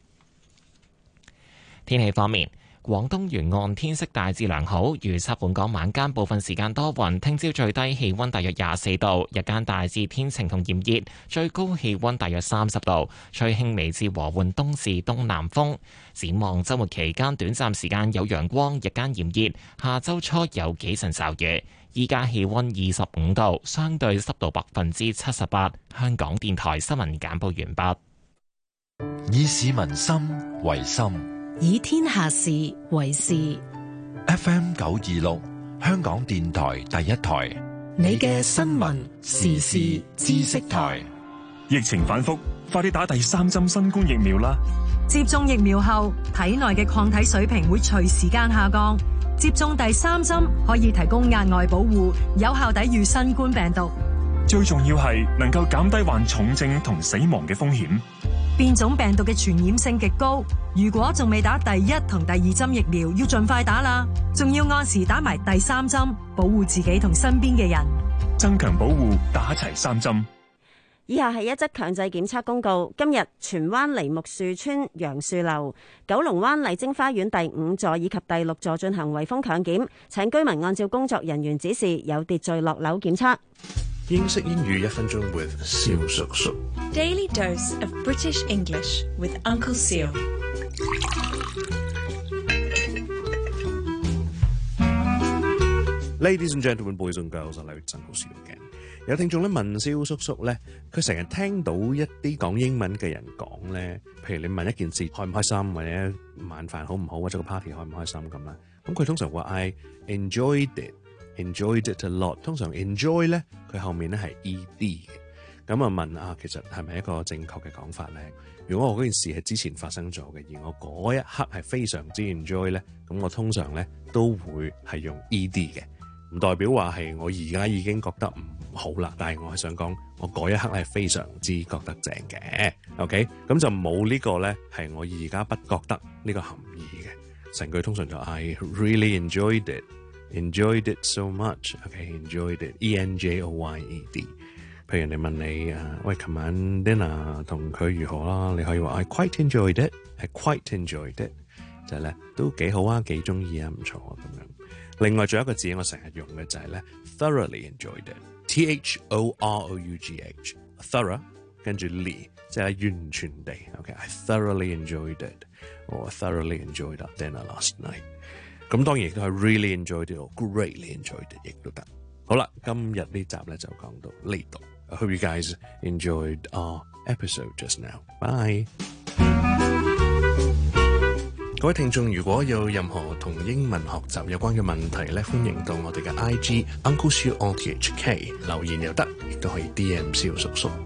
天氣方面，廣東沿岸天色大致良好，預測本港晚間部分時間多雲，聽朝最低氣溫大約廿四度，日間大致天晴同炎熱，最高氣溫大約三十度，吹輕微至和緩東至東南風。展望週末期間短暫時間有陽光，日間炎熱，下週初有幾陣驟雨。依家氣溫二十五度，相對濕度百分之七十八。香港電台新聞簡報完畢。 以市民心為心， 以天下事為事。 F M 九二六，香港電台第一台， 你嘅新聞時事知識台。 疫情反覆，快啲打第三針新冠疫苗啦！ 接種疫苗後，體內嘅抗體水平會隨時間下降。接種第三針可以提供額外保護，有效抵禦新冠病毒。 最重要係能夠減低患重症同死亡嘅風險。 變種病毒嘅傳染性極高，如果仲未打第一同第二針疫苗，要盡快打啦。仲要按時打埋第三針，保護自己同身邊嘅人。 增強保護，打齊三針。 以下係一則強制檢測公告。今日荃灣梨木樹村楊樹樓、九龍灣麗晶花園第五座以及第六座進行圍封強檢，請居民按照工作人員指示有秩序落樓檢測。 英式英語一分鐘 with 蕭叔叔。 Daily dose of British English with Uncle Seal。 Ladies and gentlemen, boys and girls， 我係陳老師嘅。有聽眾咧問蕭叔叔咧，佢成日聽到一啲講英文嘅人講咧，譬如你問一件事開唔開心，或者晚飯好唔好，或者個 party 開唔開心咁啦。咁佢通常話 I enjoyed it。enjoyed it a lot， 通常 enjoy 咧佢後面咧係 ed 嘅，咁啊問啊其實係咪一個正確嘅講法咧？如果我嗰件事係之前發生咗嘅，而我嗰一刻係非常之 enjoy 咧，咁我通常咧都會係用 ed 嘅，唔代表話係我而家已經覺得唔好啦，但係我係想講我嗰一刻係非常之覺得正嘅 ，OK， 咁就冇呢個咧係我而家不覺得呢個含義嘅，成句通常就 I really enjoyed it。Enjoyed it so much. Okay, enjoyed it. E N J O Y E D. 譬如人哋問你啊，喂，琴晚 dinner 同佢如何啦？你可以話 I quite enjoyed it. I quite enjoyed it. 就係咧都幾好啊，幾中意啊，唔錯啊咁樣。另外仲有一個字我成日用嘅就係咧 thoroughly enjoyed it. T H O R O U G H. Thorough 跟住 ly 即係完全地。Okay, I thoroughly enjoyed it. Or thoroughly enjoyed our dinner last night.咁當然亦都係 really enjoyed it or greatly enjoyed it 亦都得。好啦，今日呢集咧就講到呢度。I hope you guys enjoyed our episode just now. Bye。各位聽眾，如果有任何同英文學習有關嘅問題咧，歡迎到我哋嘅 I G Uncle Siu R T H K 留言又得，亦都可以 D M 蕭叔叔。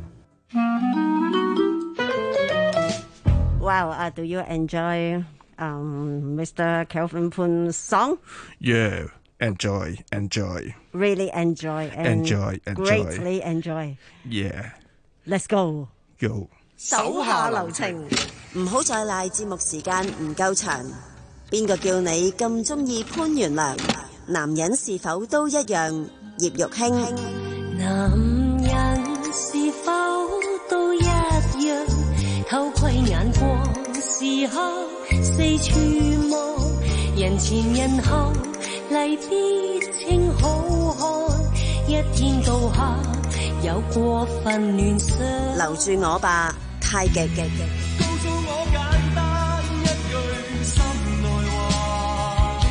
Wow, uh, do you enjoy?Um, Mister Kelvin Poon's song? Yeah, enjoy, enjoy. Really enjoy. And enjoy, enjoy. Greatly enjoy. Yeah. Let's go. Go. 手下留情，唔好再賴節目時間唔夠長。邊個叫你咁中意潘元良？男人是否都一樣？葉玉卿。 男人是否都一樣？偷窺眼光時刻四處望，人前人後例必稱好漢，一天到黑有過分亂想。 留住我吧，太極。 告訴我簡單一句心內話，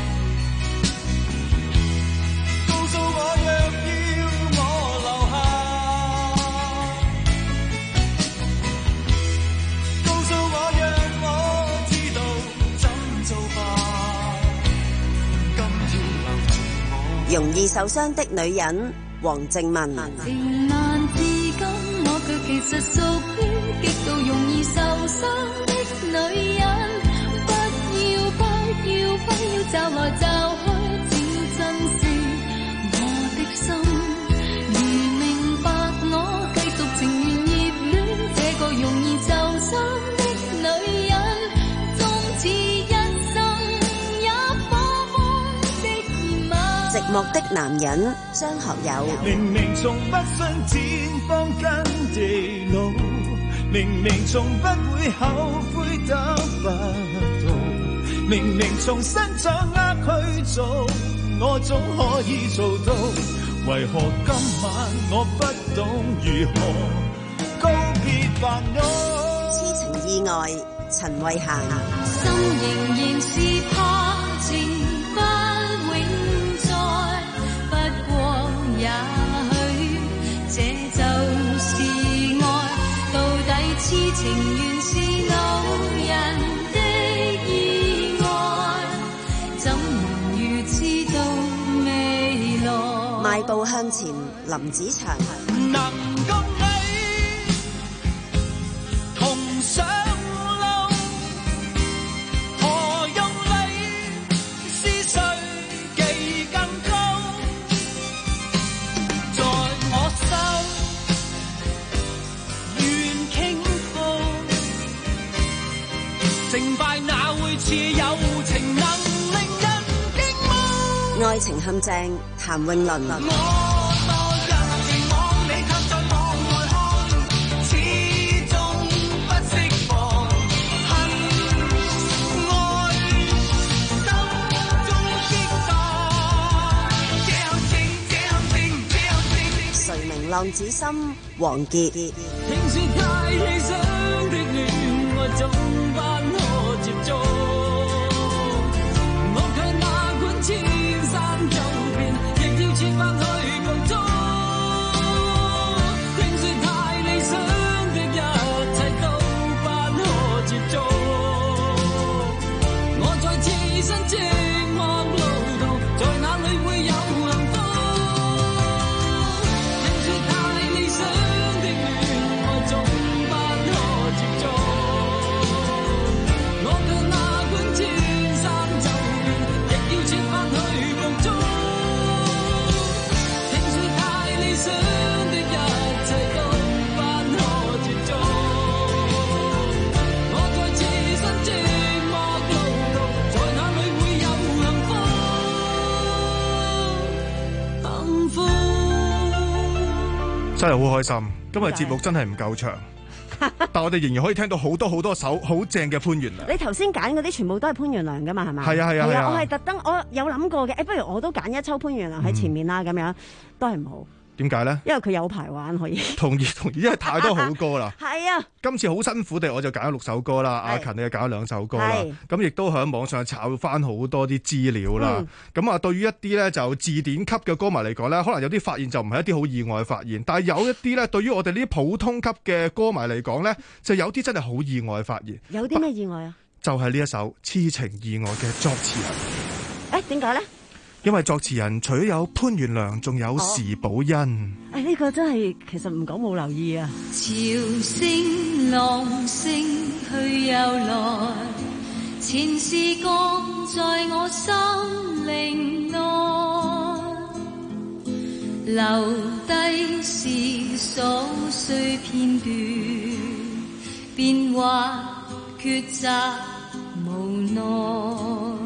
告訴我若要我留下，告訴我讓我知道怎做吧。今天容易受傷的女人，黃靜文。 情難自禁，我卻其實屬於極度容易受傷的女人。不要不要不要就來就去，只珍惜我的心。如明白我繼續情願熱戀這個容易受傷的女人，終此一生也火紅的熱吻。 寂寞的男人，張學友。 明明從不信前方跟地路，明明從不會後悔得不到，明明從新掌握去做，我總可以做到。為何今晚我不懂如何告別煩惱？ 痴情意外，陳慧嫻。 心仍然是怕情不永在，不過也許這就是愛。到底痴情原是老人的意外，怎能預知到未來？ 邁步向前，林子祥。 能共你同上路，何用你是誰技更高？在我心願傾覆，成敗哪會似友情能令人驚慕？ 愛情陷阱，譚詠麟。浪子心，王傑。 平時太理想的戀愛總不可接觸，我卻哪管千山走遍，亦要設法去捕捉。聽說太理想的一切都不可接觸，我在此生寂寞路途，在哪裏會有幸福？ 真係好開心，今日節目真係唔夠長，但我哋仍然可以聽到好多好多首好正嘅潘源良。 你頭先揀嗰啲全部都係潘源良噶嘛，係咪？ 係啊係啊係啊！ 我係特登，我有諗過嘅，誒，不如我都揀一抽潘源良喺前面啦，咁、嗯、樣都係唔好。點解咧？因為佢有排玩可以。同意同意，因為太多好歌啦。係啊。今次好辛苦地，我就揀咗六首歌啦。阿勤你又揀咗兩首歌啦。咁亦都喺網上炒翻好多啲資料啦。咁啊、嗯，對於一啲咧就字典級嘅歌迷嚟講咧，可能有啲發現就唔係一啲好意外嘅發現。但係有一啲咧，對於我哋呢啲普通級嘅歌迷嚟講咧，就有啲真係好意外嘅發現。有啲咩意外啊？就係、是、呢一首《痴情意外》嘅作詞人。誒，點解咧？因為作詞人除咗有潘源良，仲有時寶欣。誒、哦，呢、這個真係其實唔講冇留意啊。 潮聲浪聲去又來，前事降在我心靈內，留低是瑣碎片段，變幻抉擇無奈。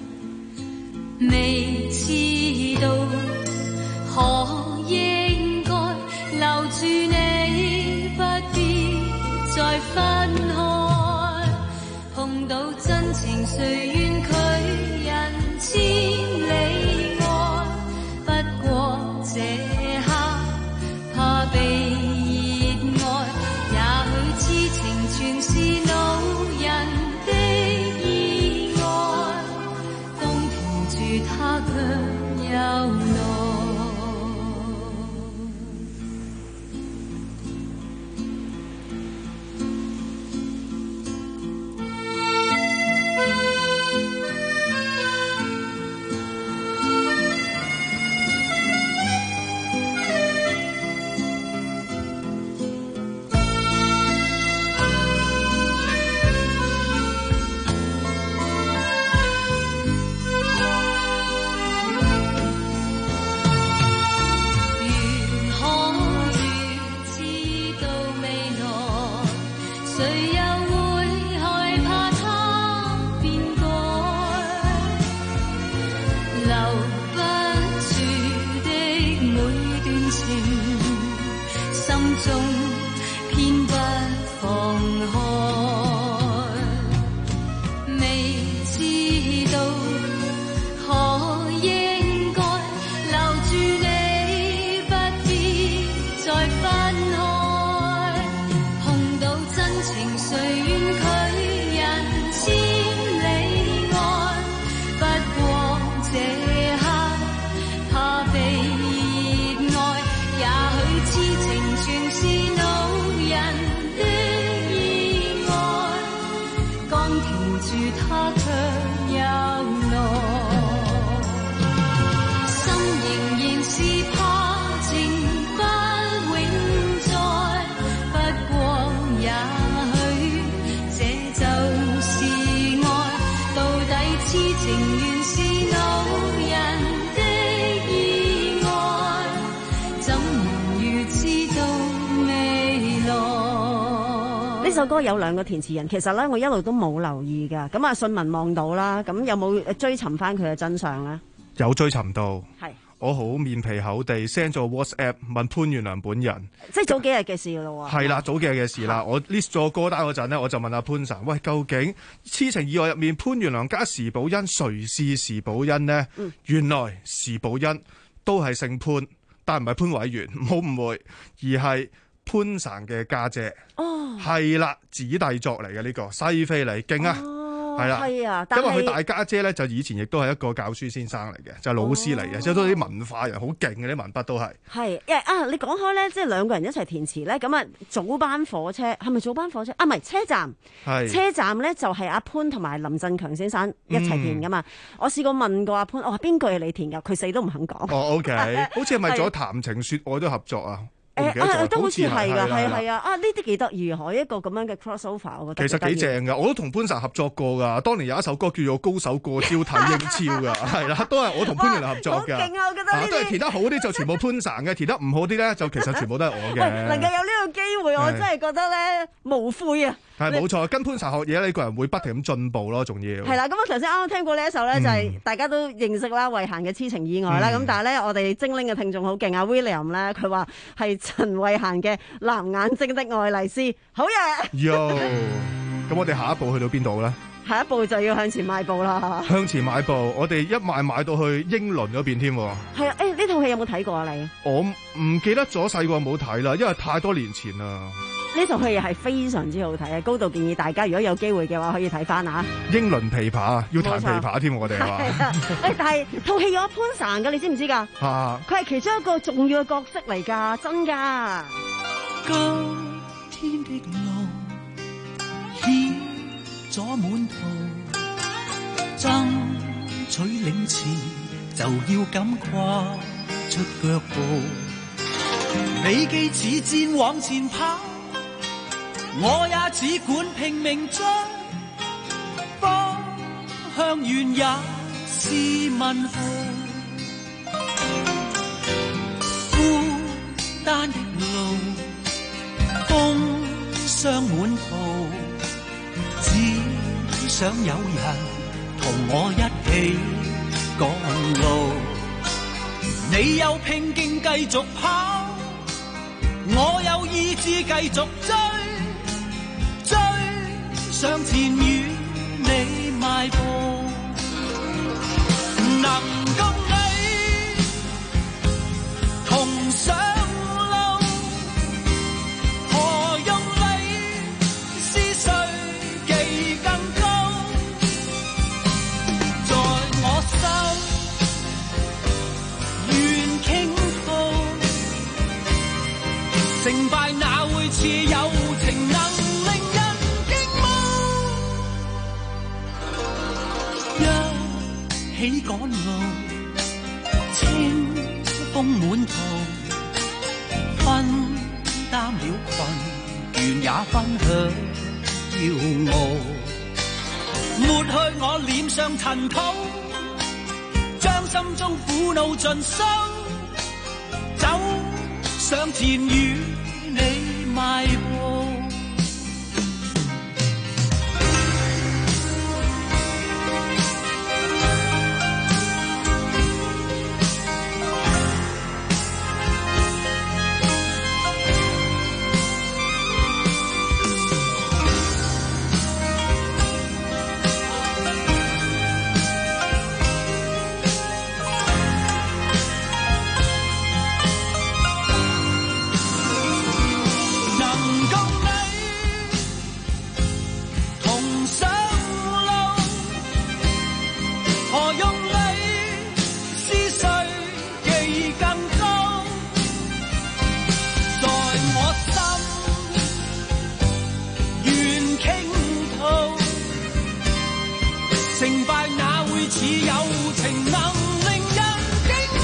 未知道可應該留住你，不必再分開。碰到真情誰願拒人千里外？不過這刻怕被熱愛，也許痴情全是老人的意外。 情，心中偏不放開，未知道可應該留住你，不必再分開，碰到真情誰願拒人千里外，不過這刻怕被熱愛，也許痴情全是惱人的意外，剛停住他卻有耐，心仍然是怕情不永在，不過也許這就是愛，到底痴情原是惱人的意外，怎能預知到未來？ 呢首歌有兩個填詞人，其實咧我一路都冇留意㗎。咁啊，信文望到啦，咁有冇追尋翻佢嘅真相咧？ 有追尋到， 係我好面皮厚地 send 咗 WhatsApp 問潘源良本人， 即係早幾日嘅事咯喎。 係啦，早幾日嘅事啦。我 list 咗歌單嗰陣呢，我就問阿潘 Sir，喂，究竟痴情意外入面潘源良加時寶欣，誰是時寶欣呢？ 嗯、 原來時寶欣都係姓潘，但唔係潘偉源，唔好誤會，而係潘 Sir 嘅家姐。哦，係啦，子弟作嚟嘅呢個，西非你勁啊！係啦， 係啊，但因為佢大家姐咧就以前亦都係一個教書先生嚟嘅，就係、是、老師嚟嘅，即係、哦、都係啲文化人，好勁嘅啲文筆都係。 係，因為啊，你講開咧，即係兩個人一齊填詞咧，咁啊早班火車係咪早班火車啊？唔係車站，係車站咧就係阿潘同埋林振強先生一齊填噶嘛。嗯、我試過問過阿潘，我話邊句係你填㗎？佢死都唔肯講。 哦，OK，好似係咪咗談情説愛都合作啊？ 誒啊，都好似係㗎，係係啊！啊，呢啲幾得意，可一個咁樣嘅 crossover，我覺得其實幾正㗎。我都同潘 Sir 合作過㗎。當年有一首歌叫做《高手過招睇英超》㗎，係啦，都係我同潘源良合作㗎。 好勁啊！我覺得呢啲都係填得好啲就全部潘 Sir 嘅，填得唔好啲咧就其實全部都係我嘅。 能夠有呢個機會，我真係覺得咧無悔啊！ 係冇錯，跟潘 Sir 學嘢，你個人會不停咁進步咯，仲要係啦。咁我頭先啱啱聽過呢一首咧，就係大家都認識啦，慧嫻嘅《痴情意外》啦。咁但係咧，我哋精靈嘅聽眾好勁啊 ，William 咧，佢話係陳慧嫻嘅藍眼睛的愛麗絲，好嘢！ 喲，咁我哋下一步去到邊度咧？ 下一步就要向前邁步啦！向前邁步，我哋一邁邁到去英倫嗰邊添。係啊，誒呢套戲有冇睇過啊？你我唔記得咗，細個冇睇啦，因為太多年前啦。 呢套戲係非常之好睇嘅，高度建議大家如果有機會嘅話可以睇翻啊！ 英倫琵琶要彈琵琶添，我哋係嘛？ 誒，但係套戲有阿潘 Sir 噶，你知唔知㗎？啊！佢係其中一個重要嘅角色嚟㗎，真㗎。 今天的路險阻滿途，爭取領前就要敢跨出腳步。你既似箭往前跑，我也只管拼命追，方向遠也是問號。孤單的路，風霜滿途，只想有人同我一起趕路。你有拼勁繼續跑，我有意志繼續追，追上前與你邁步，能共你同上路，何用你是誰技更高，在我心願傾吐，成敗哪會似友情能令人驚慕，一起趕路，清風滿途，分擔了困，願也分享驕傲，抹去我臉上塵土，將心中苦惱盡收，走上前與你邁步。 似友情能令人驚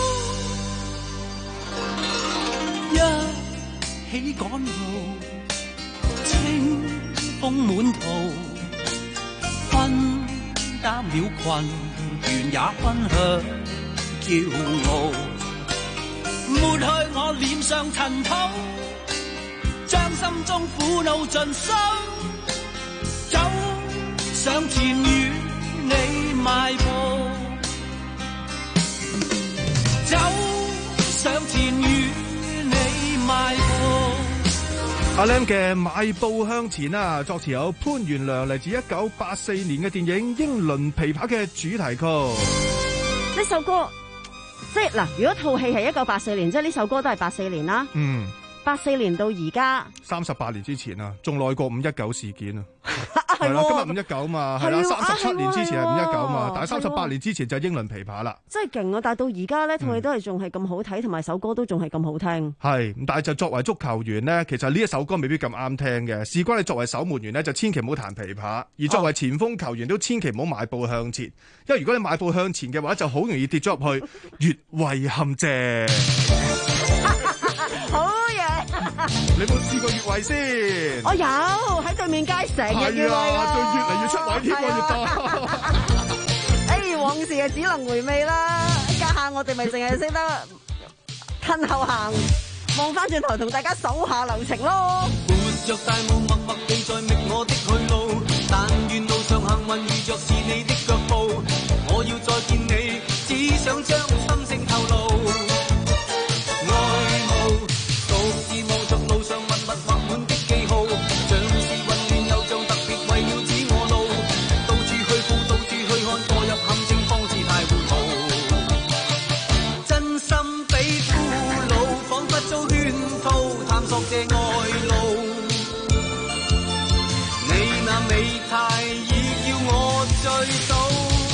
慕。一起趕路，清風滿途，分擔了困，願也分享驕傲。抹去我臉上塵土，將心中苦惱盡收，走上前與你邁步，走上前與你邁步。 阿 Lam 嘅邁步向前啊，作詞有潘元良，嚟自一九八四年嘅電影《英倫琵琶》嘅主題曲。 呢首歌即係嗱，如果套戲係一九八四年，即係呢首歌都係八四年啦。 嗯， 八四年到而家三十八年之前啊，仲耐過五一九事件啊。係啦，今日五一九嘛，係啦，三十七年之前係五一九嘛，但係三十八年之前就係英倫琵琶啦。 真係勁啊！但係到而家呢套戲都係仲係咁好睇，同埋首歌都仲係咁好聽。 係，但係就作為足球員呢，其實呢一首歌未必咁啱聽嘅。事關你作為守門員呢，就千祈唔好彈琵琶；而作為前鋒球員都千祈唔好邁步向前，因為如果你邁步向前嘅話，就好容易跌咗入去越位陷阱。 好嘢！ 你冇試過越位先？ 我有喺對面街成日越位㗎， 對，越嚟越出位添喎，越多。 哎，往事啊，只能回味啦。家下我哋咪淨係識得褪後行，望翻轉頭同大家手下留情咯。 活着大霧默默地在覓我的去路，但願路上幸運遇着是你的腳步。我要再見你，只想將心聲透露。這愛路，你那美態已叫我醉倒。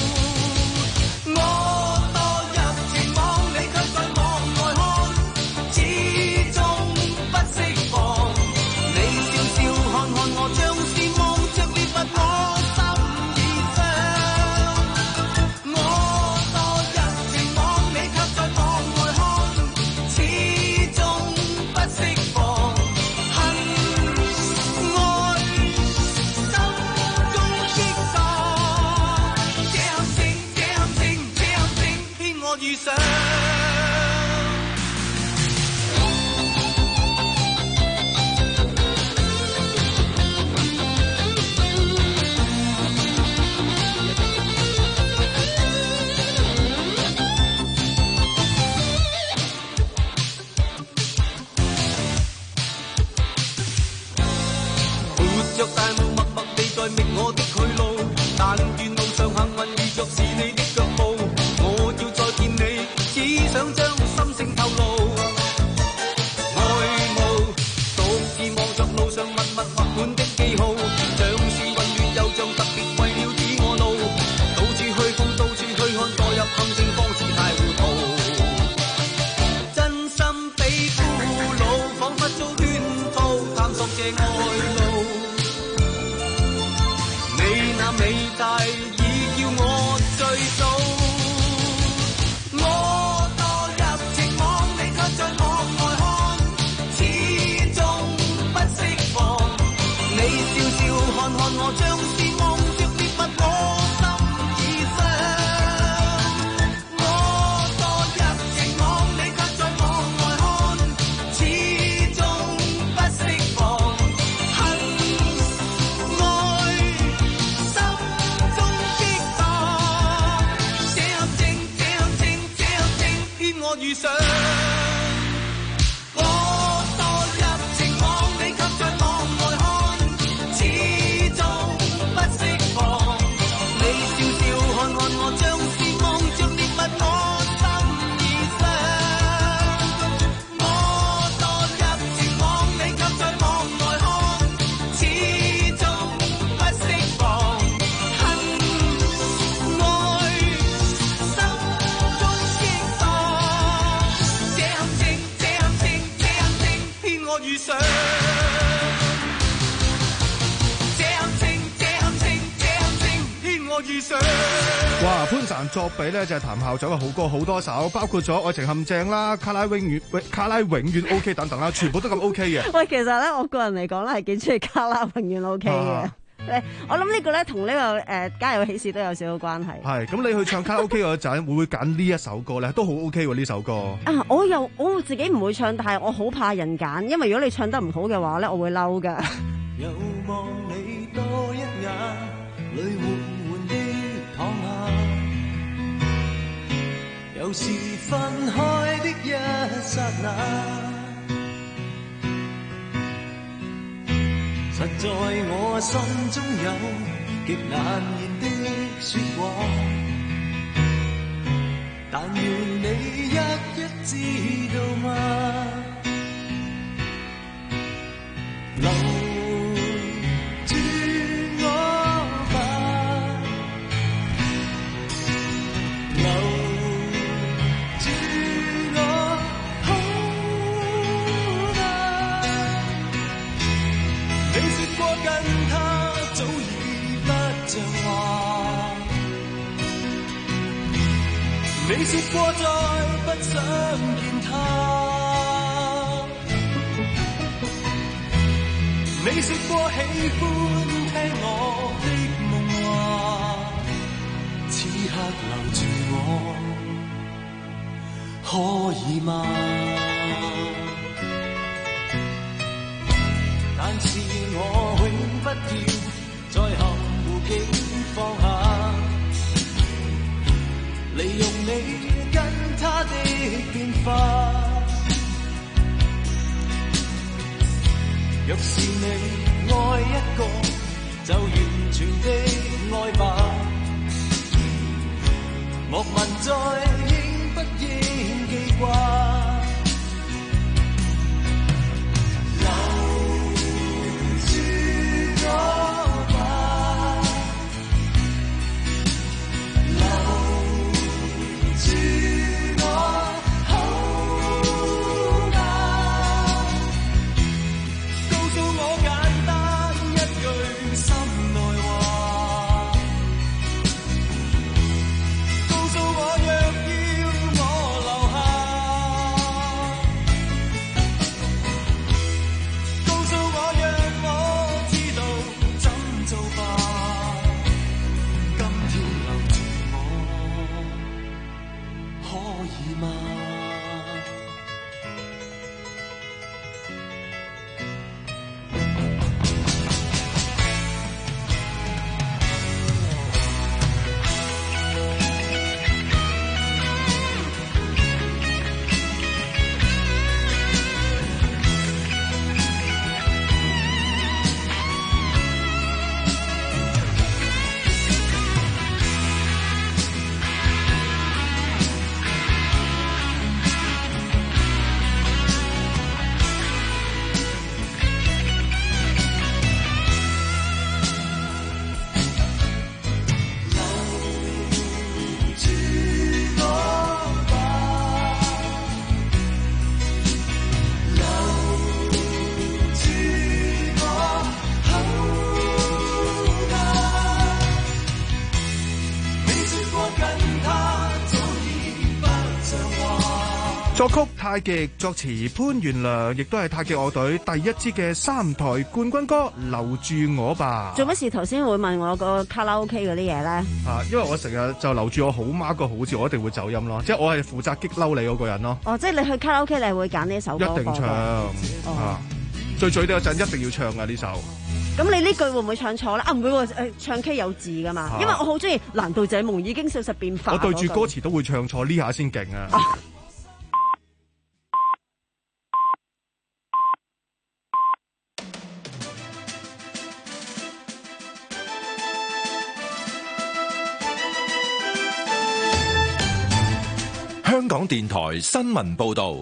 我墮入情網，你卻在網外看，始終不釋放。你笑笑看看我，像是望着獵物，我心已傷。我墮入情網，你卻在網外看，始終不釋放。遇上活着大霧默默地在覓我的去路，但願路上幸運遇着是你的腳步。我要再見你，只想將心聲透露。愛慕獨自望着路上密密畫滿的記號，像是混亂又像特別為了指我路。到處去碰，到處去看，墮入陷阱方是太糊塗。真心比俘虜，彷彿遭圈套，探索這愛路。你那美態已叫我醉倒。我墮入情網，你卻在網外看，始終不釋放。你笑笑看看我，像是望着獵物，我心已傷。我墮入情網，你卻在網外看，始終不釋放。恨愛心中激盪，這陷阱，這陷阱，這陷阱騙我遇上。我墮入情網，你卻在網外看，始終不釋放。你笑笑看看我，像是望着獵物，我心已傷。我墮入情網，你卻在網外看，始終不釋放。恨愛心中激盪，這陷阱，這陷阱，這陷阱騙我遇上。這陷阱，這陷阱，這陷阱騙我遇上。 哇！潘神作比咧就係譚校長嘅好歌好多首，包括咗《愛情陷阱》啦、卡拉永遠、卡拉永遠 OK 等等啦，全部都咁 OK 嘅。 喂，其實咧我個人嚟講咧係幾中意卡拉永遠 OK 嘅。啊我諗呢個咧同呢個誒家有喜事都有少少關係。 係咁，你去唱卡拉 OK 嗰陣，會唔會揀呢一首歌咧？都好 OK 喎呢首歌。 啊，我又我自己唔會唱，但係我好怕人揀，因為如果你唱得唔好嘅話咧，我會嬲㗎。 有望你多一眼，淚緩緩地淌下，有時分開的一剎那。實在我心中有極難言的説話，但願你一一知道嗎？留住我吧，留住我好嗎？你說過跟他早已不像話，你說過再不想見他，你說過喜歡聽我的夢話，此刻留住我可以嗎？但是我永不要再含糊境放下，利用你跟他的變化。若是你愛一個，就完全的愛吧。莫問再應不應記掛。 作曲太極，作詞潘源良，亦都係太極樂隊第一支嘅三台冠軍歌《留住我吧》。 做乜事頭先會問我個卡拉 OK 嗰啲嘢咧？ 啊，因為我成日就留住我好媽個好字，我一定會走音咯，即係我係負責激嬲你嗰個人咯。 哦，即係你去卡拉 OK，你係會揀呢首歌？ 一定唱、哦、啊！最嘴嗰陣一定要唱㗎呢首。 咁你呢句會唔會唱錯咧？啊，唔會喎，誒唱 K 有字㗎嘛、啊，因為我好中意難道這夢已經消失變化。 我對住歌詞都會唱錯，呢下先勁啊！啊香港電台新聞報道，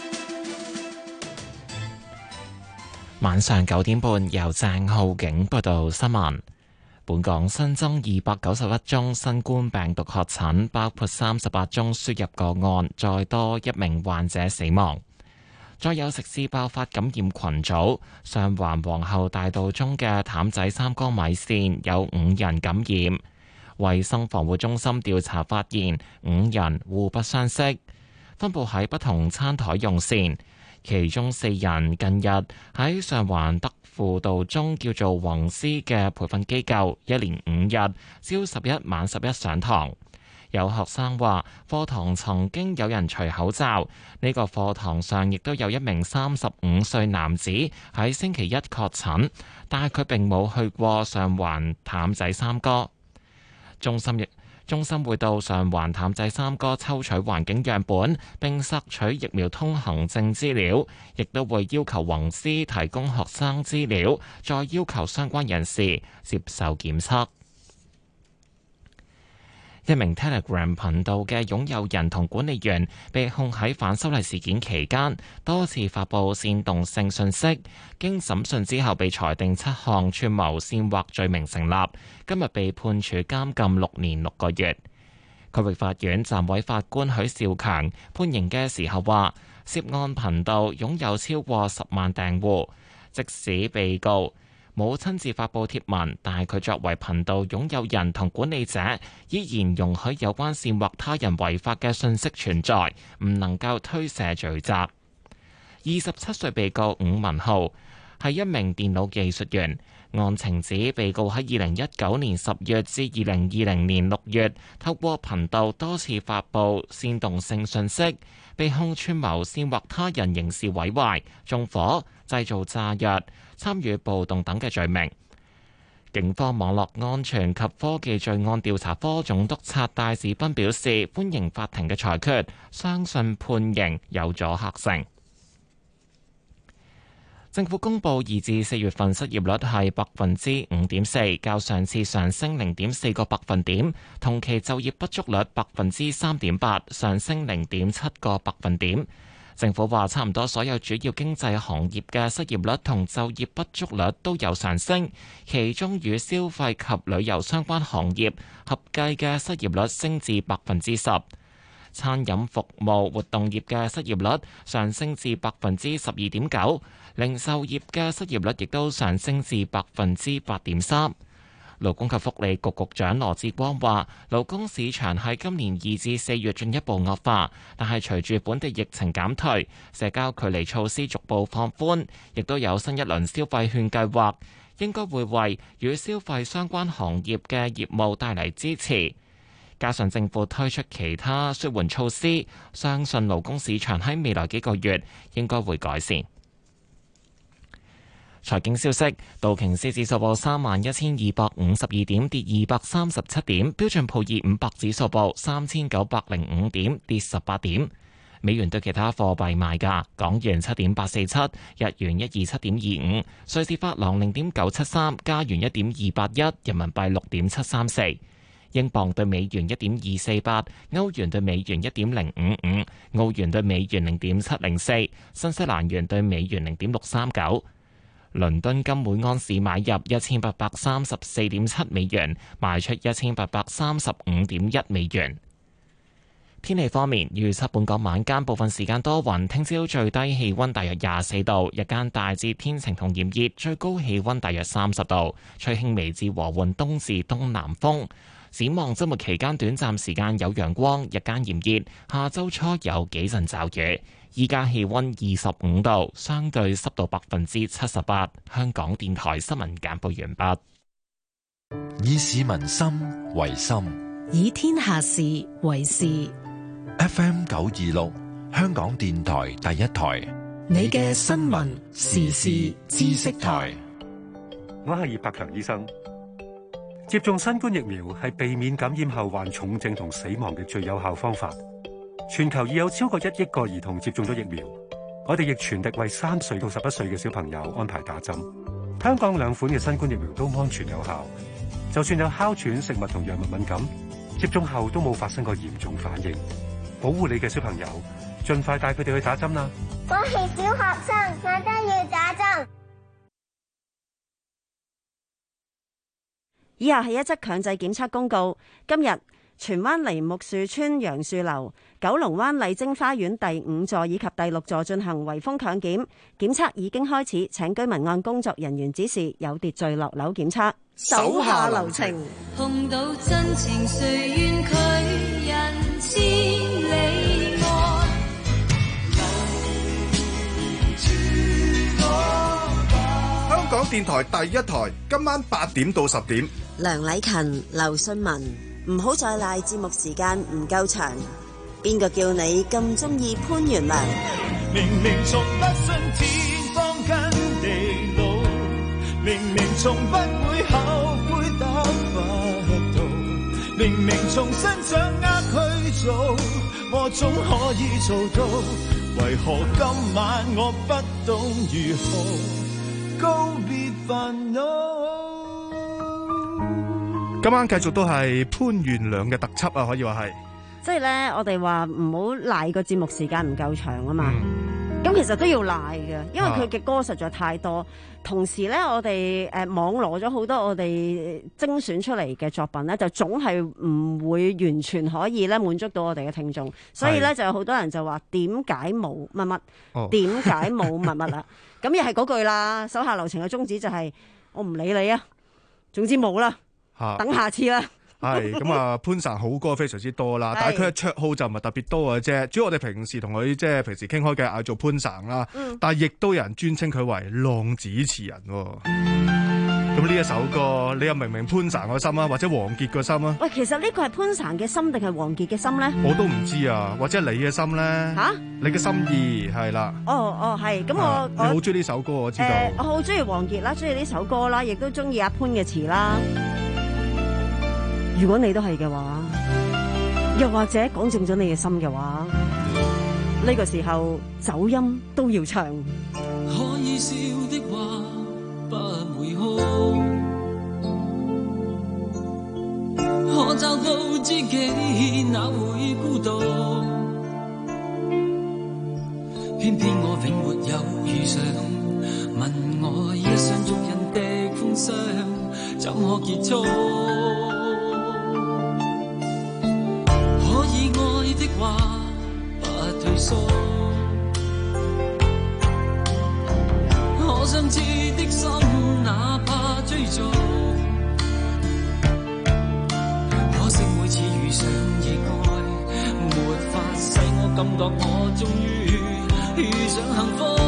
晚上九點半由鄭浩景報道新聞。本港新增二百九十一宗新冠病毒確診，包括三十八宗輸入個案，再多一名患者死亡。再有食肆爆發感染群組，上環皇后大道中嘅譚仔三哥米線有五人感染。 衛生防護中心調查發現，五人互不相識，分佈喺不同餐台用膳，其中四人近日喺上環德輔道中叫做宏師嘅培訓機構，一連五日朝十一晚十一上堂。有學生話，課堂曾經有人除口罩，呢個課堂上亦都有一名三十五歲男子喺星期一確診，但係佢並冇去過上環譚仔三哥。中心亦中心會到上環譚仔三哥抽取環境樣本，並索取疫苗通行證資料，亦都會要求宏師提供學生資料，再要求相關人士接受檢測。一名 Telegram 頻道嘅擁有人同管理員被控喺反修例事件期間多次發布煽動性信息，經審訊之後被裁定七項串謀煽惑罪名成立，今日被判處監禁六年六個月。區域法院暫委法官許兆強判刑嘅時候話，涉案頻道擁有超過十萬訂戶，即使被告冇親自發布貼文，但係佢作為頻道擁有人同管理者，依然容許有關煽惑他人違法嘅信息存在，唔能夠推卸罪責。二十七歲被告伍文浩係一名電腦技術員，案情指被告喺二零一九年十月至二零二零年六月，透過頻道多次發布煽動性信息，被控串謀煽惑他人刑事毀壞、縱火、製造炸藥、參與暴動等嘅罪名。警方網絡安全及科技罪案調查科總督察戴志斌表示，歡迎法庭嘅裁決，相信判刑有阻嚇性。政府公布二至四月份失業率係百分之五點四，較上次上升零點四個百分點，同期就業不足率百分之三點八，上升零點七個百分點。政府話，差唔多所有主要經濟行業嘅失業率同就業不足率都有上升，其中與消費及旅遊相關行業合計嘅失業率升至百分之十。餐飲服務活動業嘅失業率上升至百分之十二點九，零售業嘅失業率亦都上升至百分之八點三。勞工及福利局局長羅致光話，勞工市場喺今年二至四月進一步惡化，但係隨住本地疫情減退，社交距離措施逐步放寬，亦都有新一輪消費券計劃，應該會為與消費相關行業嘅業務帶嚟支持。加上政府推出其他紓緩措施，相信勞工市場喺未來幾個月應該會改善。財經消息，道瓊斯指數報三萬一千二百五十二點，跌二百三十七點；標準普爾五百指數報三千九百零五點，跌十八點。美元對其他貨幣賣價：港元七點八四七，日元一二七點二五，瑞士法郎零點九七三，加元一點二八一，人民幣六點七三四。英鎊對美元一點二四八，歐元對美元一點零五五，澳元對美元零點七零四，新西蘭元對美元零點六三九。倫敦金每安士買入一千八百三十四點七美元，賣出一千八百三十五點一美元。天氣方面，預測本港晚間部分時間多雲，聽朝最低氣溫大約廿四度，日間大致天晴同炎熱，最高氣溫大約三十度，吹輕微至和緩東至東南風。展望周末期間短暫時間有陽光，日間炎熱，下周初有幾陣驟雨。依家氣溫二十五度，相對濕度百分之七十八。香港電台新聞簡報完畢。 以市民心為心， 以天下事為事。 F M 九二六，香港電台第一台， 你嘅新聞時事知識台。 我係葉柏強醫生。接種新冠疫苗係避免感染後患重症同死亡嘅最有效方法。全球已有超過一億個兒童接種咗疫苗，我哋亦全力為三歲到十一歲嘅小朋友安排打針。香港兩款嘅新冠疫苗都安全有效，就算有哮喘、食物同藥物敏感，接種後都冇發生過嚴重反應。保護你嘅小朋友，盡快帶佢哋去打針啦！ 我係小學生，我都要打針。 以下係一則強制檢測公告，今日荃灣梨木樹村楊樹樓、九龍灣麗晶花園第五座以及第六座進行圍封強檢，檢測已經開始，請居民按工作人員指示有秩序落樓檢測。手下留情。 碰到真情誰願拒人千里外。 香港電台第一台，今晚八點到十點。 梁禮勤、劉信文，唔好再賴節目時間唔夠長。邊個叫你咁中意潘源良？ 明明從不信天荒跟地老，明明從不會後悔得不到，明明從新掌握去做，我總可以做到，為何今晚我不懂如何告別煩惱？ 今晚繼續都係潘源良嘅特輯啊，可以話係。 即係咧，我哋話唔好賴個節目時間唔夠長啊嘛。咁、嗯、其實都要賴嘅，因為佢嘅歌實在太多。啊、同時咧，我哋誒、呃、網羅咗好多我哋精選出嚟嘅作品咧，就總係唔會完全可以咧滿足到我哋嘅聽眾。所以咧，就有好多人就話點解冇乜乜？點解冇乜乜啦？咁又係嗰句啦。手下留情嘅宗旨就係、是、我唔理你啊，總之冇啦。等下次啦。 係咁啊，潘生好歌非常之多啦，但係佢嘅綽號就唔係特別多嘅啫。主要我哋平時同佢即係平時傾開嘅嗌做潘生啦，嗯、但係亦都有人專稱佢為浪子詞人。咁呢一首歌，你又明唔明潘生個心啊，或者王傑個心啊？喂， 其實呢個係潘生嘅心定係王傑嘅心咧？ 我都唔知啊，或者你嘅心咧？吓、啊，你嘅心意係啦。 哦哦，係咁我、啊、 你好中意呢首歌，我知道。呃、 我好中意王傑啦，中意呢首歌啦，亦都中意阿潘嘅詞啦。如果你都係嘅話，又或者講中咗你嘅心嘅話，呢、這個時候走音都要唱。 可以笑的話不會哭，可找到知己哪會孤獨，偏偏我永沒有遇上，問我一雙足印的風霜怎可結束？愛的話不退縮，可相知的心哪怕追逐，可惜每次遇上意外，沒法使我感覺我終於遇上幸福。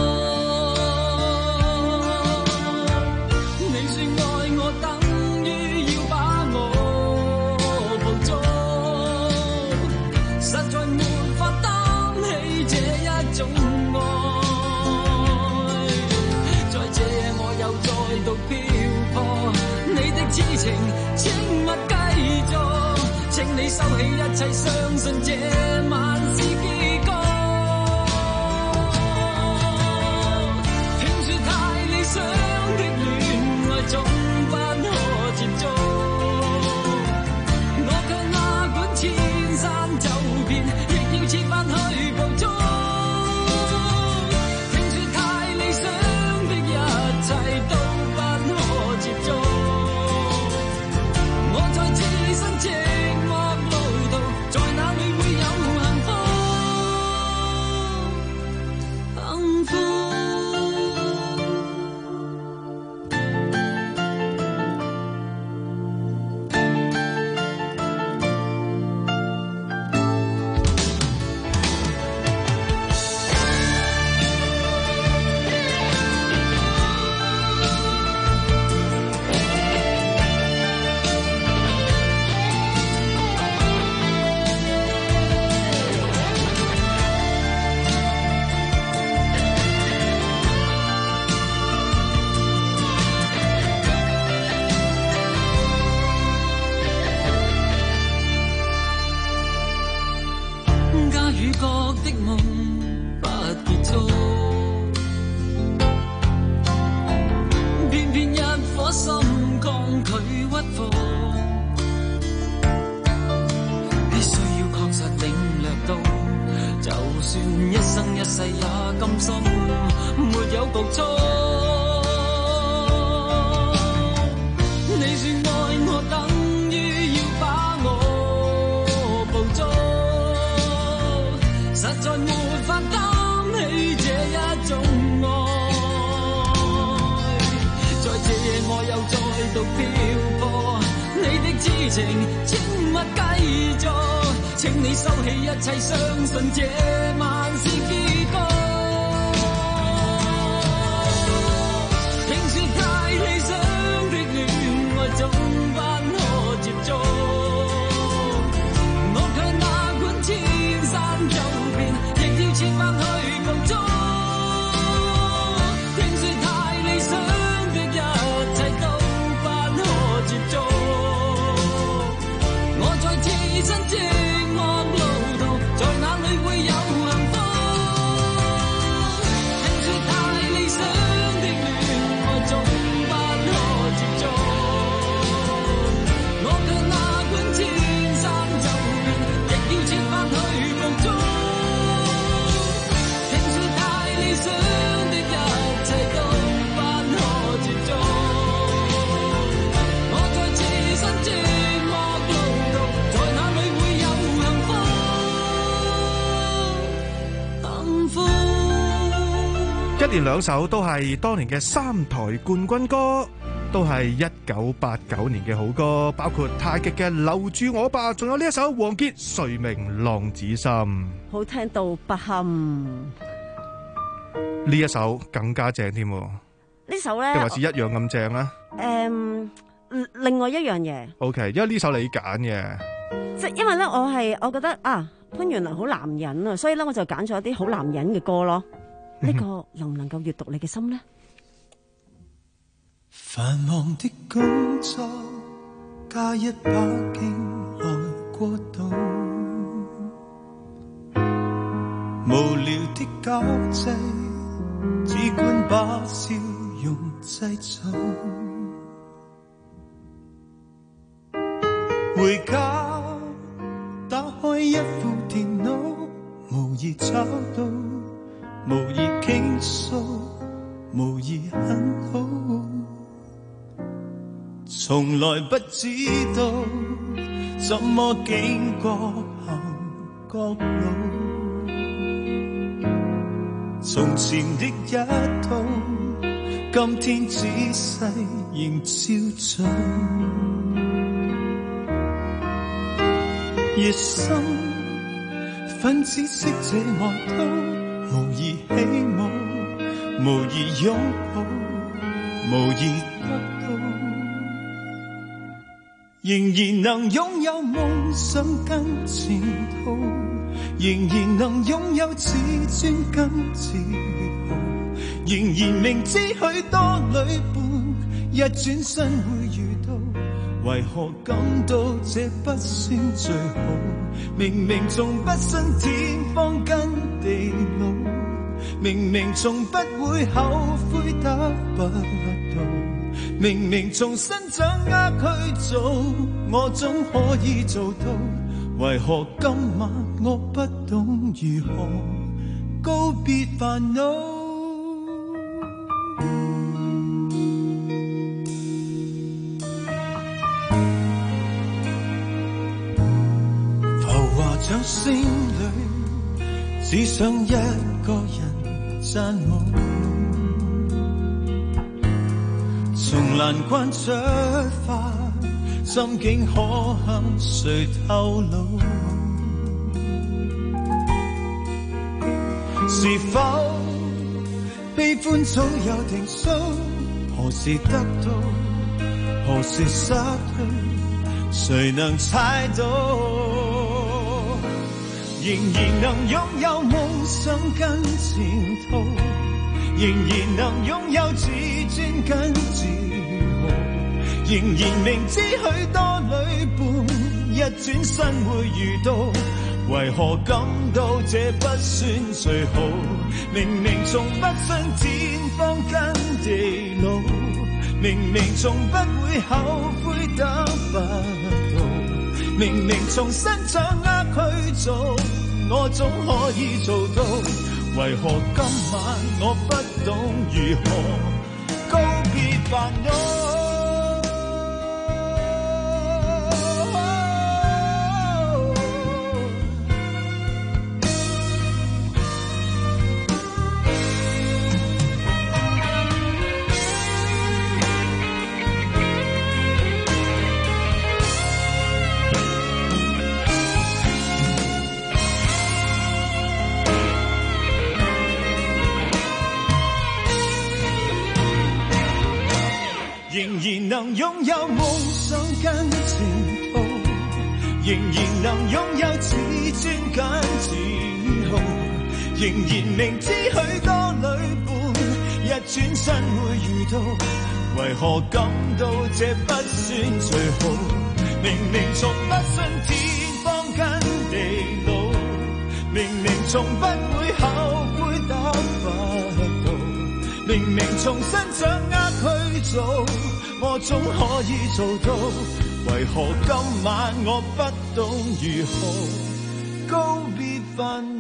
你說愛我等於要把我捕捉，實在沒法擔起這一種愛，在這我又再度漂泊，你的痴情請勿繼續，請你收起一切，相信這晚是結局。聽說太理想的戀愛總不可接觸，我卻哪管千山走遍，亦要設法去捕捉。聽說太理想的一切都不可接觸，我在自身寂寞路途，在哪裏會有幸福？幸福。家與國的夢不結束，偏偏一顆心抗拒屈服，必須要確實領略到，就算一生一世也甘心沒有局促。你說愛我等於要把我情，請勿繼續。請你收起一切，相信這晚是結局。聽說太理想的戀愛總不可接觸，我卻哪管千山走遍，亦要千萬去捕捉。聽說太理想的一切都不可接觸，我在此身寂寞路途，在哪裏會有幸福？聽說太理想的戀愛總不可接觸，我卻哪管千山走遍，亦要千番去捕捉。聽說太理想的一切都不可接觸，我在此身寂寞路途，在哪裏會有幸福？幸福。 一連兩首都係當年嘅三台冠軍歌，都係一九八九年嘅好歌，包括太極嘅留住我吧，仲有呢一首王傑誰明浪子心， 好聽到不堪。 呢一首更加正添。呢首呢， 定還是一樣咁正咧？ 誒，另外一樣嘢。 O K，因為呢首你揀嘅， 即係因為咧，我係我覺得啊，潘源良好男人啊，所以咧我就揀咗啲好男人嘅歌咯。呢、這個能唔能夠閱讀你嘅心呢？ 繁忙的工作加一把勁來過渡，無聊的交際只管把笑容製造，回家打開一副電腦，無疑找到，無疑傾訴，無疑很好，從來不知道怎麼經過行角路，從前的一套今天仔細仍照做，熱心粉紫色這外套，無疑起舞，無疑擁抱，無疑得到，仍然能擁有夢想跟前途，仍然能擁有自尊跟自豪，仍然明知許多旅伴一轉身會遇到，為何感到這不算最好？明明從不信天荒跟地老，明明從不會後悔得不到，明明從新掌握去做，我總可以做到，為何今晚我不懂如何告別煩惱？掌聲裏只想一個人讚舞，從難關出發，心境可向誰透露？是否悲歡早有定數？何時得到，何時失去，誰能猜到？仍然能擁有夢想跟前途，仍然能擁有自尊跟自豪，仍然明知許多旅伴一轉身會遇到，為何感到這不算最好？明明從不信天荒跟地老，明明從不會後悔得不到，明明從新掌握去做，我總可以做到，為何今晚我不懂如何告別煩惱？ 仍然能擁有夢想跟前途，仍然能擁有自尊跟自豪，仍然明知許多旅伴一轉身會遇到，為何感到這不算最好？明明從不信天荒跟地老，明明從不會後悔打不到，明明重新掌握去做，我總可以做到，為何今晚我不懂如何告別煩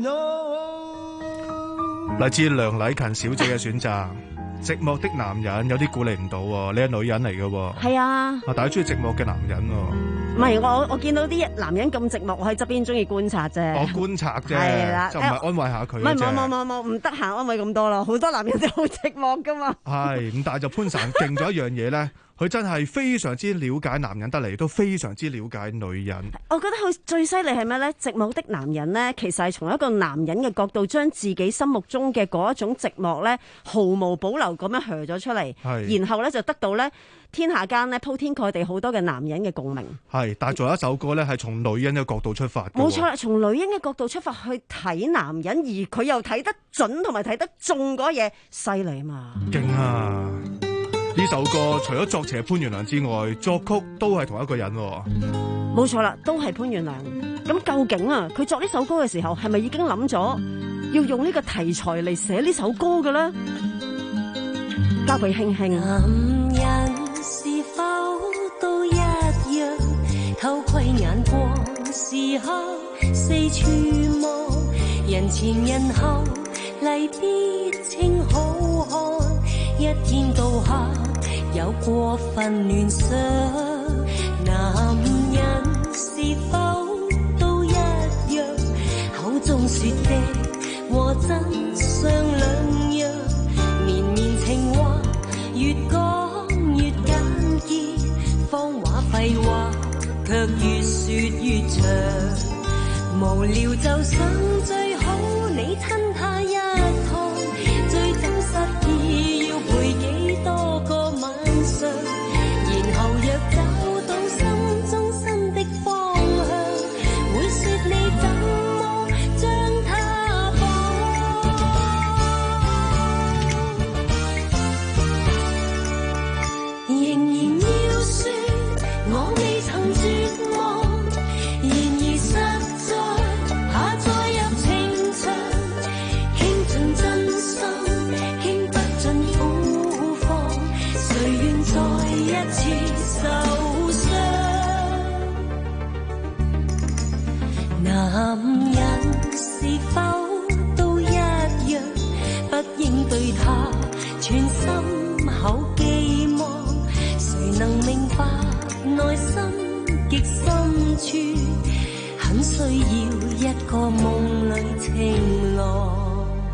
惱？ 嚟自梁禮勤小姐嘅選擇。寂寞的男人有啲鼓勵唔到喎，你係女人嚟嘅喎。 係啊， 啊，但係中意寂寞嘅男人喎。 唔係我我見到啲男人咁寂寞，我喺側邊中意觀察啫。 我觀察啫， 係啦， 就唔係安慰下佢。 唔係冇冇冇冇，唔得閒安慰咁多咯。好多男人都好寂寞噶嘛。 係，咁但係就潘神勁咗一樣嘢咧，佢真係非常之了解男人得嚟，都非常之了解女人。 我覺得佢最犀利係咩咧？寂寞的男人咧，其實係從一個男人嘅角度，將自己心目中嘅嗰一種寂寞咧，毫無保留咁樣噏咗出嚟，然後咧就得到咧天下間咧鋪天蓋地好多嘅男人嘅共鳴。係， 但係仲有一首歌咧係從女人嘅角度出發。 冇錯啦，從女人嘅角度出發去睇男人，而佢又睇得準同埋睇得中嗰嘢，犀利啊嘛！ 勁啊！呢首歌除咗作詞潘源良之外，作曲都係同一個人。 冇錯啦，都係潘源良。咁究竟啊，佢作呢首歌嘅時候係咪已經諗咗要用呢個題材嚟寫呢首歌嘅咧？交俾興興。 男人是否都一樣？偷窺眼光時刻四處望，人前人後例必稱好看。一天到黑有過分亂想，男人是否都一樣？口中說的和真相兩樣，綿綿情話越講越簡潔，謊話廢話卻越說越長，無聊就想最好你親他一趟，最真實意要陪幾多個晚上，然後若找到心中新的方向，會說你怎麼將他放，仍然要說我未曾絕望，然而實在怕再入情場，傾盡真心傾不盡苦況，誰願再一次受傷？男人是否都一樣？不應對他全心口寄望，誰能明白內心極深處，很需要一個夢裏情郎。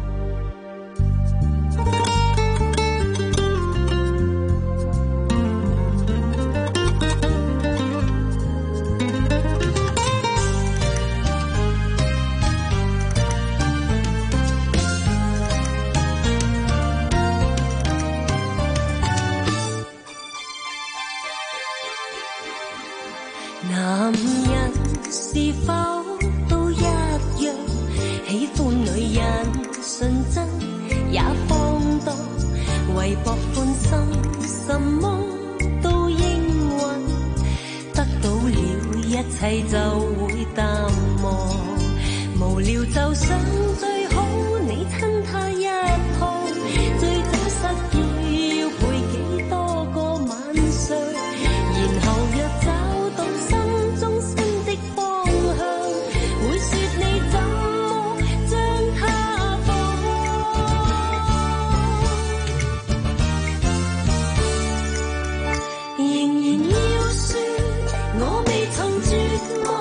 男人是否都一樣？喜歡女人純真也放蕩，為博歡心，什麼都應允，得到了一切就會淡忘，無聊就想最好你親他一趟，最真實要陪幾多個晚上，然後若找我未曾絕望。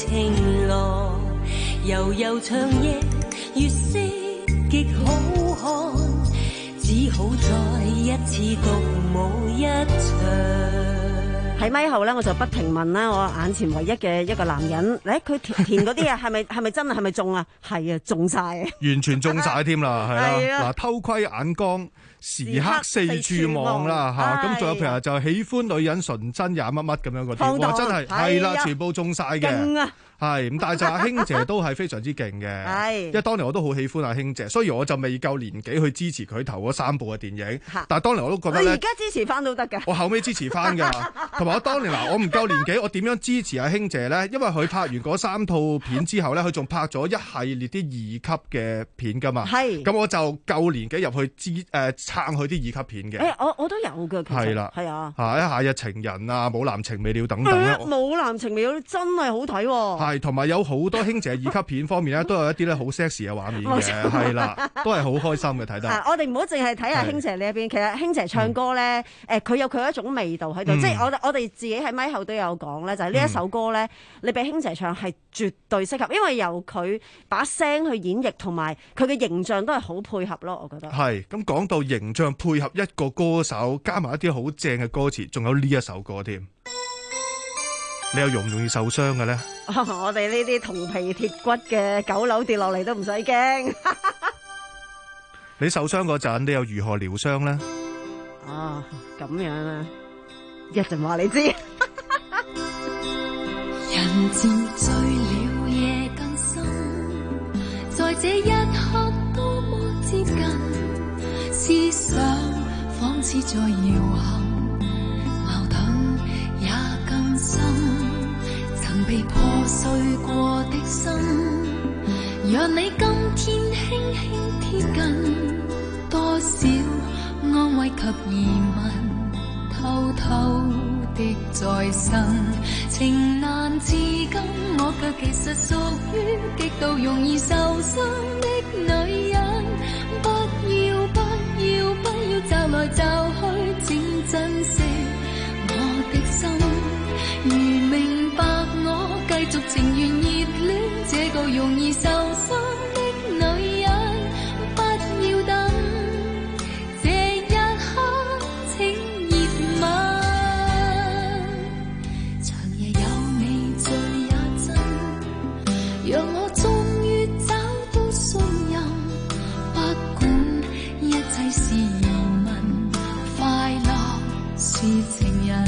情郎，悠悠長夜，月色極好看，只好再一次獨舞一場。 喺咪後咧，我就不停問啦，我眼前唯一嘅一個男人，誒佢填填嗰啲啊，係咪係咪真啊？係咪中啊？係啊，中晒， 完全中晒添啦，係啦， 啊嗱，偷窺眼光，時刻四處望啦嚇，咁仲有譬如就喜歡女人純真也乜乜咁樣嗰啲，哇真係係啦，全部中晒嘅。係咁，但係就阿卿姐都係非常之勁嘅，係，因為當年我都好喜歡阿卿姐，雖然我就未夠年紀去支持佢頭嗰三部嘅電影，但係當年我都覺得咧， 而家支持翻都得㗎。 我後尾支持翻㗎，同埋我當年嗱，我唔夠年紀，我點樣支持阿卿姐咧？因為佢拍完嗰三套片之後咧，佢仲拍咗一系列啲二級嘅片㗎嘛，係，咁我就夠年紀入去支誒、呃、撐佢啲二級片嘅。誒、欸，我我都有㗎，其實係啦，係啊，嚇一夏日情人啊，武男情未了等等咧， 武男情未了真係好睇喎。 係，同埋有好多卿姐二級片方面咧，都有一啲咧好 sexy 嘅畫面嘅，係啦，都係好開心嘅睇得。我哋唔好淨係睇下卿姐呢一邊，其實卿姐唱歌咧，誒佢、嗯、有佢一種味道喺度，嗯、即係我我哋自己喺咪後都有講咧，就係、是、呢一首歌咧，嗯、你俾卿姐唱係絕對適合，因為由佢把聲去演繹，同埋佢嘅形象都係好配合咯，我覺得。係，咁講到形象配合一個歌手，加埋一啲好正嘅歌詞，仲有呢一首歌添。你又容唔容易受傷嘅咧？我哋呢啲銅皮鐵骨嘅九樓跌落嚟都唔使驚。你受傷嗰陣，你又如何療傷咧？啊，咁樣啊，一陣話你知。 人漸醉了，夜更深，在這一刻多麼接近，思想仿似在搖撼，矛盾也更深。曾被破碎過的心，讓你今天輕輕貼近，多少安慰及疑問，偷偷的在生，情難自禁，我卻其實屬於極度容易受傷的女人。不要不要不要驟來驟去，請珍惜我的心，如明白我繼續情願熱戀這個容易受傷的女人。不要等這一刻，請熱吻，長夜有你醉也真，讓我終於找到信任，不管一切是疑問，快樂是情人。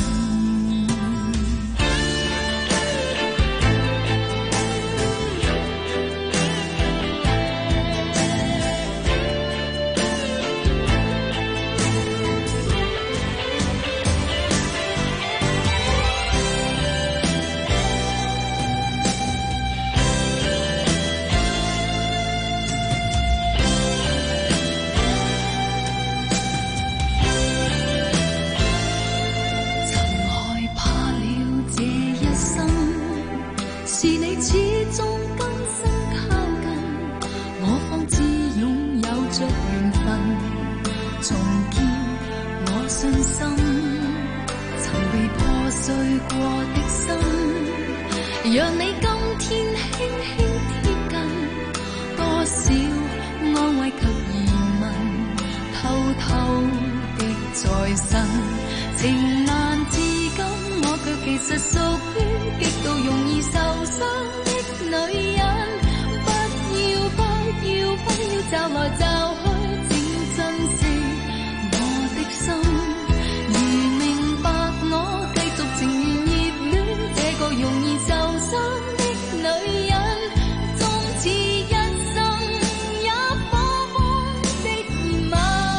讓你今天輕輕貼近，多少安慰及疑問，偷偷的在生，情難自禁，我卻其實屬於極度容易受傷的女人。不要不要不要驟來驟去，請珍惜我的心，如明白我繼續情願熱戀這個容易受傷的女人，終此一生也火火的吻，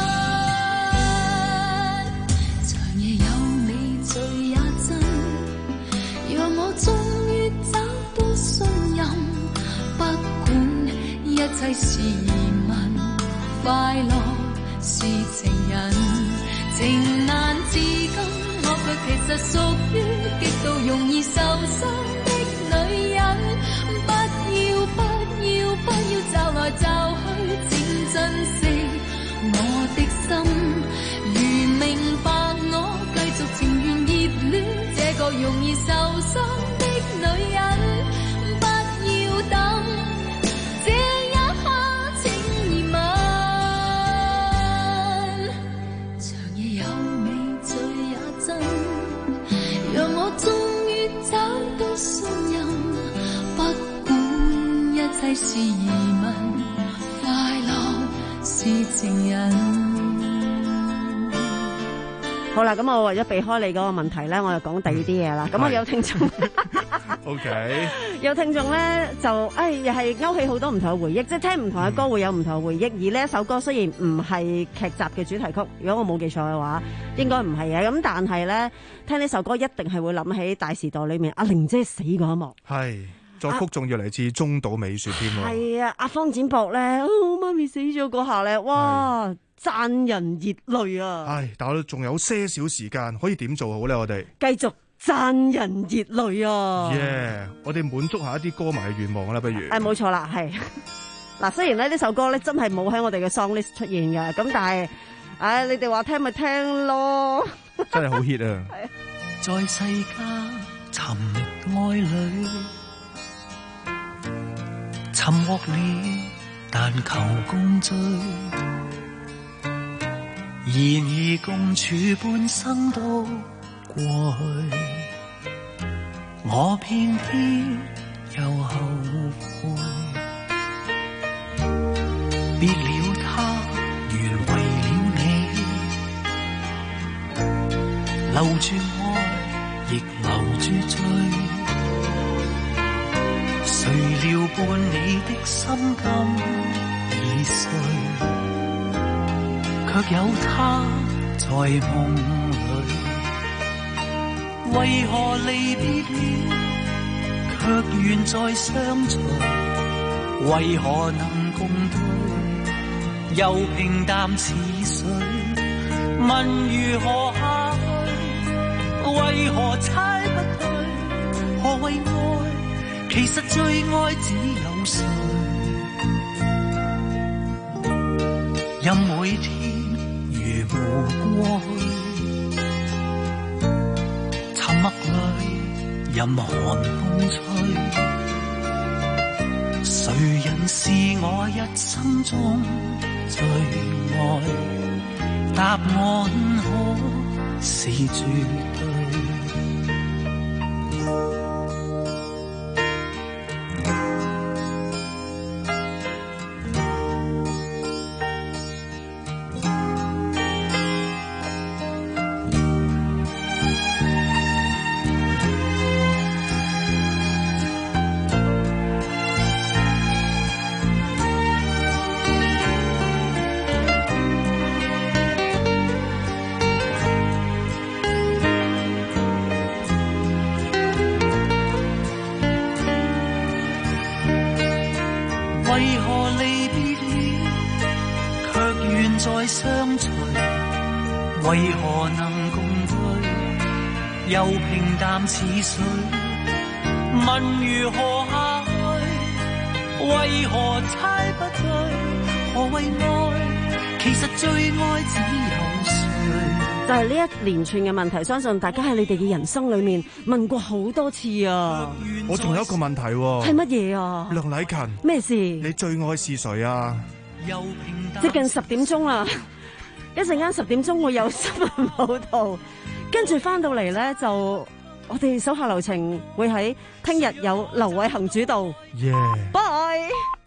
長夜有你醉也真，讓我終於找到信任，不管一切是疑問，快樂是情人，情難自禁，我卻其實屬於極度容易受傷的女人。不要不要不要驟來驟去，請珍惜我的心，如明白我繼續情願熱戀這個容易受傷的女人。 切是疑問，快樂是情人。 好啦，咁我為咗避開你嗰個問題咧，我就講第二啲嘢啦。咁我有聽眾 ，OK， 有聽眾咧就誒、哎，又係勾起好多唔同嘅回憶，即係聽唔同嘅歌會有唔同嘅回憶。而呢一首歌雖然唔係劇集嘅主題曲，如果我冇記錯嘅話，應該唔係嘅。咁但係咧，聽呢首歌一定係會諗起《大時代》裏面阿玲姐死嗰一幕。 係作曲仲要嚟自中島美雪添喎。 係啊，阿方展博咧，哦，媽咪死咗嗰下咧，哇！賺人熱淚啊！ 唉，但係我仲有些少時間，可以點做好咧？我哋繼續賺人熱淚啊！ 耶！我哋滿足下一啲歌迷嘅願望啦，不如？ 誒，冇錯啦，係嗱。雖然咧呢首歌咧真係冇喺我哋嘅 song list 出現嘅，咁但係，唉，你哋話聽咪聽咯， 真係好 hit 啊！ 在世間尋愛侶，沉默了，但求共聚。然而共處半生都過去，我偏偏又後悔。別了他，原為了你，留住愛，亦留住罪。誰料伴你的心甘已碎，卻有他在夢裏，為何離別了，卻願再相隨？為何能共對，又平淡似水？問如何下去？為何猜不對？何謂愛？其實最愛只有誰？任每天如無過去，沉默裏任寒風吹，誰人是我一生中最愛？答案可是絕對。為何離別了，卻願再相隨？為何能共對，又平淡似水？問如何下去？為何猜不對？何謂愛？其實最愛只有誰？ 就係呢一連串嘅問題，相信大家喺你哋嘅人生裏面問過好多次啊！ 我仲有一個問題喎， 係乜嘢啊？ 梁禮勤， 咩事？ 你最愛是誰啊？ 接近十點鐘啦，一陣間十點鐘會有新聞報道，跟住翻到嚟咧就我哋手下留情會喺聽日有劉偉恒主導。 耶！ Bye。